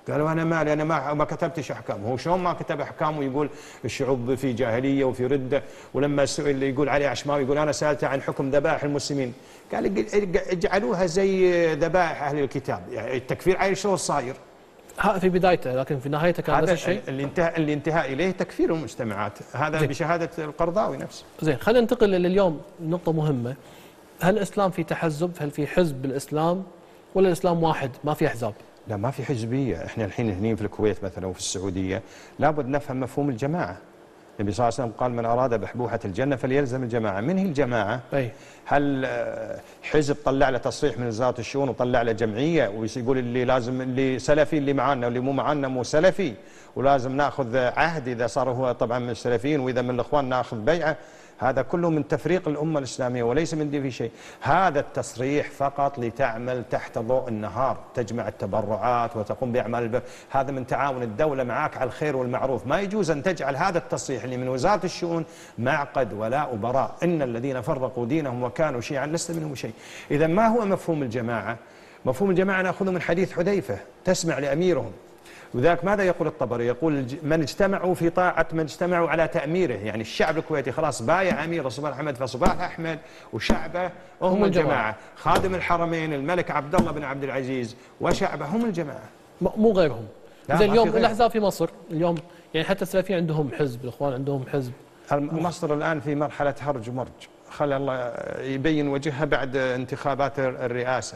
قالوا انا مالي، انا ما كتبتش احكام. هو شلون ما كتب احكام ويقول الشعوب في جاهليه وفي رده؟ ولما سئل يقول علي عشماوي يقول انا سالته عن حكم ذبائح المسلمين، قال اجعلوها زي ذبائح اهل الكتاب. يعني التكفير عليه شلون صاير؟ في بدايته، لكن في نهايته كان نفس الشيء. اللي انتهى اليه تكفير المجتمعات، هذا زي. بشهاده القرضاوي نفسه. زين، خلينا ننتقل لليوم نقطه مهمه. هل الاسلام في تحزب؟ هل في حزب بالاسلام ولا الاسلام واحد ما في احزاب؟ لا، ما في حزبيه. احنا الحين هنا في الكويت مثلا وفي السعوديه لابد نفهم مفهوم الجماعه. النبي صلى الله عليه وسلم قال من اراد بحبوحه الجنه فليلزم الجماعه. من هي الجماعه؟ أي. هل حزب طلع له تصريح من وزاره الشؤون وطلع له جمعيه ويقول اللي لازم اللي سلفي اللي معانا واللي مو معانا مو سلفي، ولازم ناخذ عهد اذا صار هو طبعا من السلفيين واذا من الاخوان ناخذ بيعه؟ هذا كله من تفريق الامه الاسلاميه وليس من دي في شيء. هذا التصريح فقط لتعمل تحت ضوء النهار، تجمع التبرعات وتقوم باعمال البر، هذا من تعاون الدوله معك على الخير والمعروف. ما يجوز ان تجعل هذا التصريح اللي من وزاره الشؤون معقد ولاء وبراء. ان الذين فرقوا دينهم وكانوا شيعا لست منهم شيء. اذا ما هو مفهوم الجماعه؟ مفهوم الجماعه ناخذه من حديث حذيفه، تسمع لاميرهم. وذاك ماذا يقول الطبري؟ يقول من اجتمعوا في طاعة من اجتمعوا على تأميره. يعني الشعب الكويتي خلاص بايع أمير صباح أحمد فصباح أحمد وشعبه هم الجماعة. خادم الحرمين الملك عبد الله بن عبد العزيز وشعبه هم الجماعة، مو غيرهم. زين، اليوم الأحزاب في مصر اليوم يعني حتى السلفيين عندهم حزب، الإخوان عندهم حزب. مصر الآن في مرحلة هرج ومرج، خلى الله يبين وجهها بعد انتخابات الرئاسة.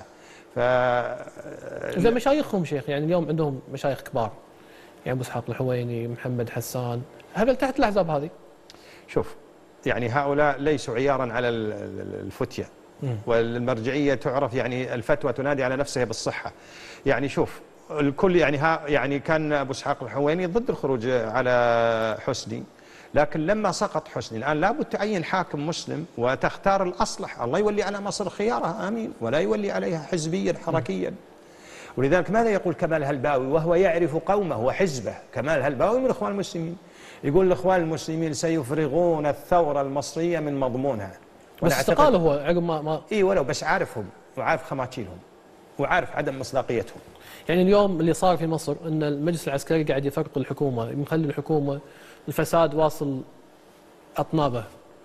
إذا مشايخهم شيخ، يعني اليوم عندهم مشايخ كبار، يعني أبو إسحاق الحويني، محمد حسان، هل تحت الأحزاب هذه؟ شوف، يعني هؤلاء ليسوا عيارا على الفتية، والمرجعية تعرف يعني الفتوى تنادي على نفسها بالصحة. يعني شوف الكل يعني كان أبو إسحاق الحويني ضد الخروج على حسني، لكن لما سقط حسني الآن لابد تعين حاكم مسلم وتختار الأصلح. الله يولي على مصر خيارها آمين، ولا يولي عليها حزبيا حركيا. ولذلك ماذا يقول كمال هلباوي وهو يعرف قومه وحزبه؟ كمال هلباوي من الإخوان المسلمين يقول الإخوان المسلمين سيفرغون الثورة المصرية من مضمونها. بس استقال هو عقب ما إي ولو بس عارفهم وعارف خماتيلهم وعارف عدم مصداقيتهم. يعني اليوم اللي صار في مصر أن المجلس العسكري قاعد يفرق الحكومة، مخلي الحكومة الفساد واصل أطنابه،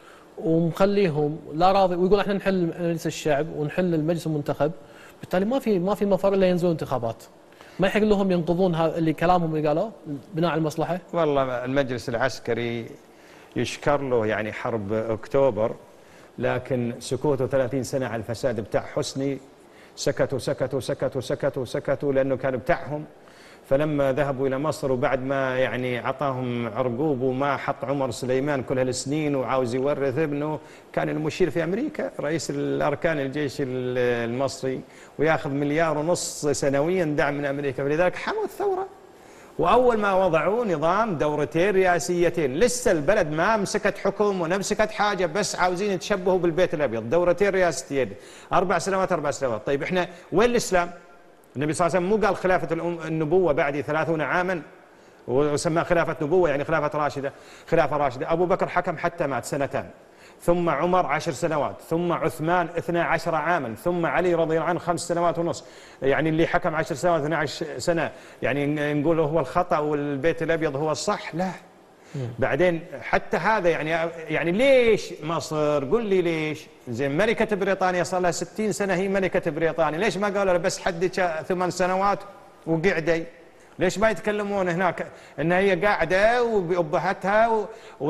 ومخليهم لا راضي، ويقول احنا نحل مجلس الشعب ونحل المجلس المنتخب، بالتالي ما في مفر الا ينزلون انتخابات. ما يحق لهم ينقضون اللي كلامهم اللي قالوه بناء على المصلحه. والله المجلس العسكري يشكر له يعني حرب اكتوبر، لكن سكوته 30 سنه على الفساد بتاع حسني، سكتوا سكتوا سكتوا سكتوا سكتوا لانه كان بتاعهم. فلما ذهبوا إلى مصر وبعد ما يعني عطاهم عرقوب وما حط عمر سليمان كل هالسنين وعاوز يورث ابنه، كان المشير في أمريكا رئيس الأركان الجيش المصري وياخذ 1.5 مليار سنويا دعم من أمريكا، فلذلك حموا الثورة. وأول ما وضعوا نظام دورتين رئاسيتين، لسه البلد ما مسكت حكم ولا مسكت حاجة، بس عاوزين يتشبهوا بالبيت الأبيض، دورتين رئاسيتين 4 سنوات 4 سنوات. طيب إحنا وين الإسلام؟ النبي صلى الله عليه وسلم مو قال خلافة النبوة بعد 30 عاما وسماه خلافة نبوة يعني خلافة راشدة. أبو بكر حكم حتى مات 2 سنين، ثم عمر 10 سنوات، ثم عثمان 12 عاما، ثم علي رضي الله عنه 5 سنوات ونص. يعني اللي حكم 10 سنوات 12 سنة يعني نقول هو الخطأ والبيت الأبيض هو الصح؟ لا. بعدين حتى هذا يعني ليش مصر؟ قل لي ليش؟ زين ملكة بريطانيا صار لها 60 سنة هي ملكة بريطانيا، ليش ما قالوا بس حدك 8 سنوات وقعدي؟ ليش ما يتكلمون هناك ان هي قاعده وبأبهتها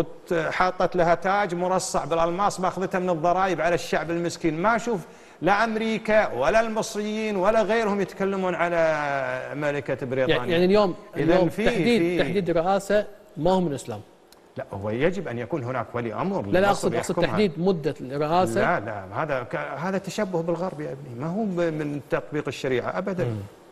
وحاطت لها تاج مرصع بالالماس ماخذتها من الضرائب على الشعب المسكين؟ ما اشوف لا امريكا ولا المصريين ولا غيرهم يتكلمون على ملكة بريطانيا. يعني اليوم تحديد الرئاسة ما هو من الإسلام. لا، هو يجب أن يكون هناك ولي أمر. لا أقصد تحديد مدة الرئاسة. لا هذا تشبه بالغرب يا ابني، ما هو من تطبيق الشريعة أبدا.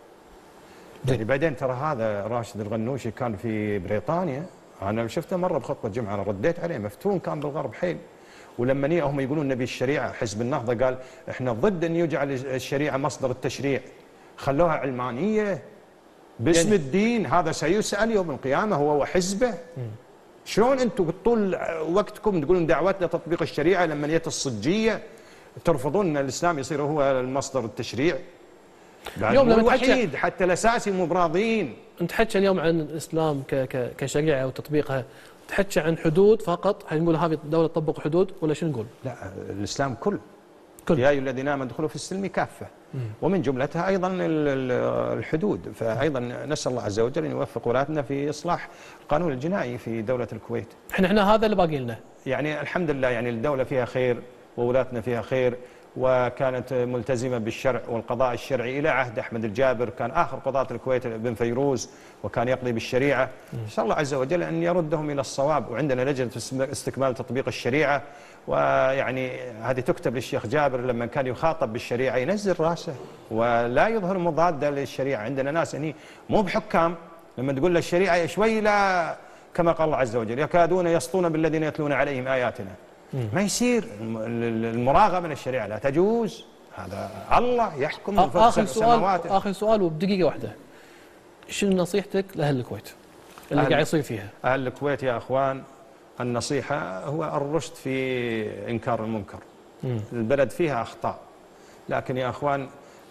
يعني بعدين ترى هذا راشد الغنوشي كان في بريطانيا، أنا شفته مرة بخطبة جمعة، أنا رديت عليه، مفتون كان بالغرب حيل. ولما هم يقولون نبي الشريعة، حزب النهضة قال إحنا ضد أن يجعل الشريعة مصدر التشريع، خلوها علمانية باسم يعني الدين. هذا سيسأل يوم القيامة هو وحزبه. شلون أنتم طول وقتكم تقولون دعوتنا تطبيق الشريعة، لما جت الصجية ترفضون أن الإسلام يصير هو المصدر التشريع؟ بعد مو الوحيد، حتى الأساسي مو براضين. أنت تحكي اليوم عن الإسلام كشريعة وتطبيقها، تحكي عن حدود فقط، نقول هذه الدولة تطبق حدود ولا شو نقول؟ لا، الإسلام كل يا أيها الذين آمنوا ادخلوا في السلم كافة، ومن جملتها أيضا الحدود. فأيضا نسأل الله عز وجل أن يوفق ولاتنا في إصلاح القانون الجنائي في دولة الكويت. احنا هذا اللي باقي لنا يعني الحمد لله، يعني الدولة فيها خير وولاتنا فيها خير، وكانت ملتزمة بالشرع والقضاء الشرعي إلى عهد أحمد الجابر، كان آخر قضاة الكويت بن فيروز وكان يقضي بالشريعة. نسأل الله عز وجل أن يردهم إلى الصواب. وعندنا لجنة استكمال تطبيق الشريعة، ويعني هذه تكتب للشيخ جابر لما كان يخاطب بالشريعة ينزل راسه ولا يظهر مضادة للشريعة. عندنا ناس يعني مو بحكام، لما تقول له الشريعة شوي لا، كما قال الله عز وجل يكادون يسطون بالذين يتلون عليهم آياتنا. ما يصير المراغمة من الشريعة، لا تجوز. هذا الله يحكم من فوق سبع سماوات. آخر سؤال وبدقيقة واحدة، شنو نصيحتك لأهل الكويت اللي قاعد يصير فيها؟ أهل الكويت يا أخوان، النصيحة هو الرشد في إنكار المنكر. البلد فيها أخطاء، لكن يا أخوان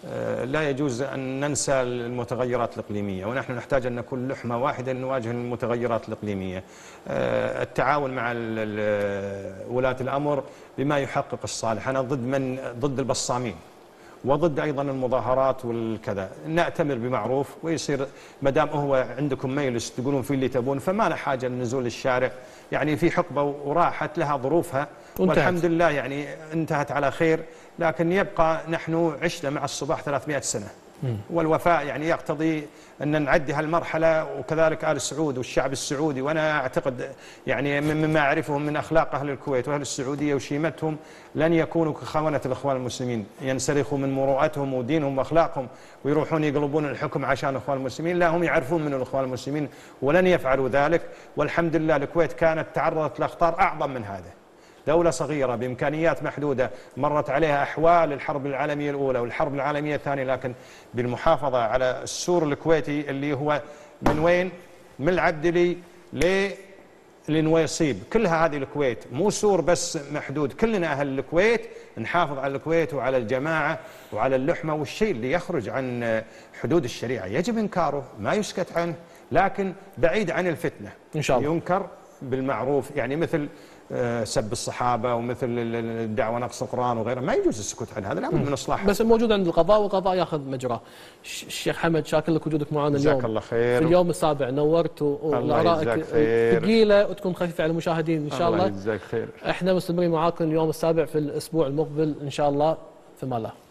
لا يجوز أن ننسى المتغيرات الإقليمية، ونحن نحتاج أن نكون لحمة واحدة لنواجه المتغيرات الإقليمية. التعاون مع ولاة الأمر بما يحقق الصالح. أنا ضد البصامين، وضد أيضا المظاهرات والكذا. نأتمر بمعروف، ويصير ما دام هو عندكم مجلس تقولون فيه اللي تبون، فما له حاجة لنزول الشارع. يعني في حقبة وراحت لها ظروفها، والحمد لله يعني انتهت على خير. لكن يبقى نحن عشنا مع الصباح 300 سنة، والوفاء يعني يقتضي أن نعدي هالمرحلة، وكذلك آل سعود والشعب السعودي. وأنا أعتقد يعني مما أعرفهم من أخلاق أهل الكويت وأهل السعودية وشيمتهم، لن يكونوا كخونة الإخوان المسلمين، ينسلخوا من مروءتهم ودينهم وأخلاقهم ويروحون يقلبون الحكم عشان الإخوان المسلمين. لا، هم يعرفون من الإخوان المسلمين ولن يفعلوا ذلك. والحمد لله الكويت كانت تعرضت لأخطار أعظم من هذا. دولة صغيرة بإمكانيات محدودة، مرت عليها أحوال الحرب العالمية الأولى والحرب العالمية الثانية، لكن بالمحافظة على السور الكويتي اللي هو من وين؟ من العبدلي للنويصيب، كلها هذه الكويت، مو سور بس محدود. كلنا أهل الكويت نحافظ على الكويت وعلى الجماعة وعلى اللحمة. والشيء اللي يخرج عن حدود الشريعة يجب إنكاره، ما يسكت عنه، لكن بعيد عن الفتنة إن شاء الله. ينكر بالمعروف، يعني مثل سب الصحابة ومثل الدعوة نقص القرآن وغيره، ما يجوز السكوت عن هذا، لابد من إصلاحه. بس موجود عند القضاء، والقضاء ياخذ مجراه. الشيخ حمد، شاكر لك وجودك معنا اليوم. جزاك الله خير. في اليوم السابع نورت، وآرائك ثقيلة وتكون خفيفة على المشاهدين إن شاء الله. الله يجزاك خير. احنا مستمرين معاكم اليوم السابع في الأسبوع المقبل إن شاء الله. في الله.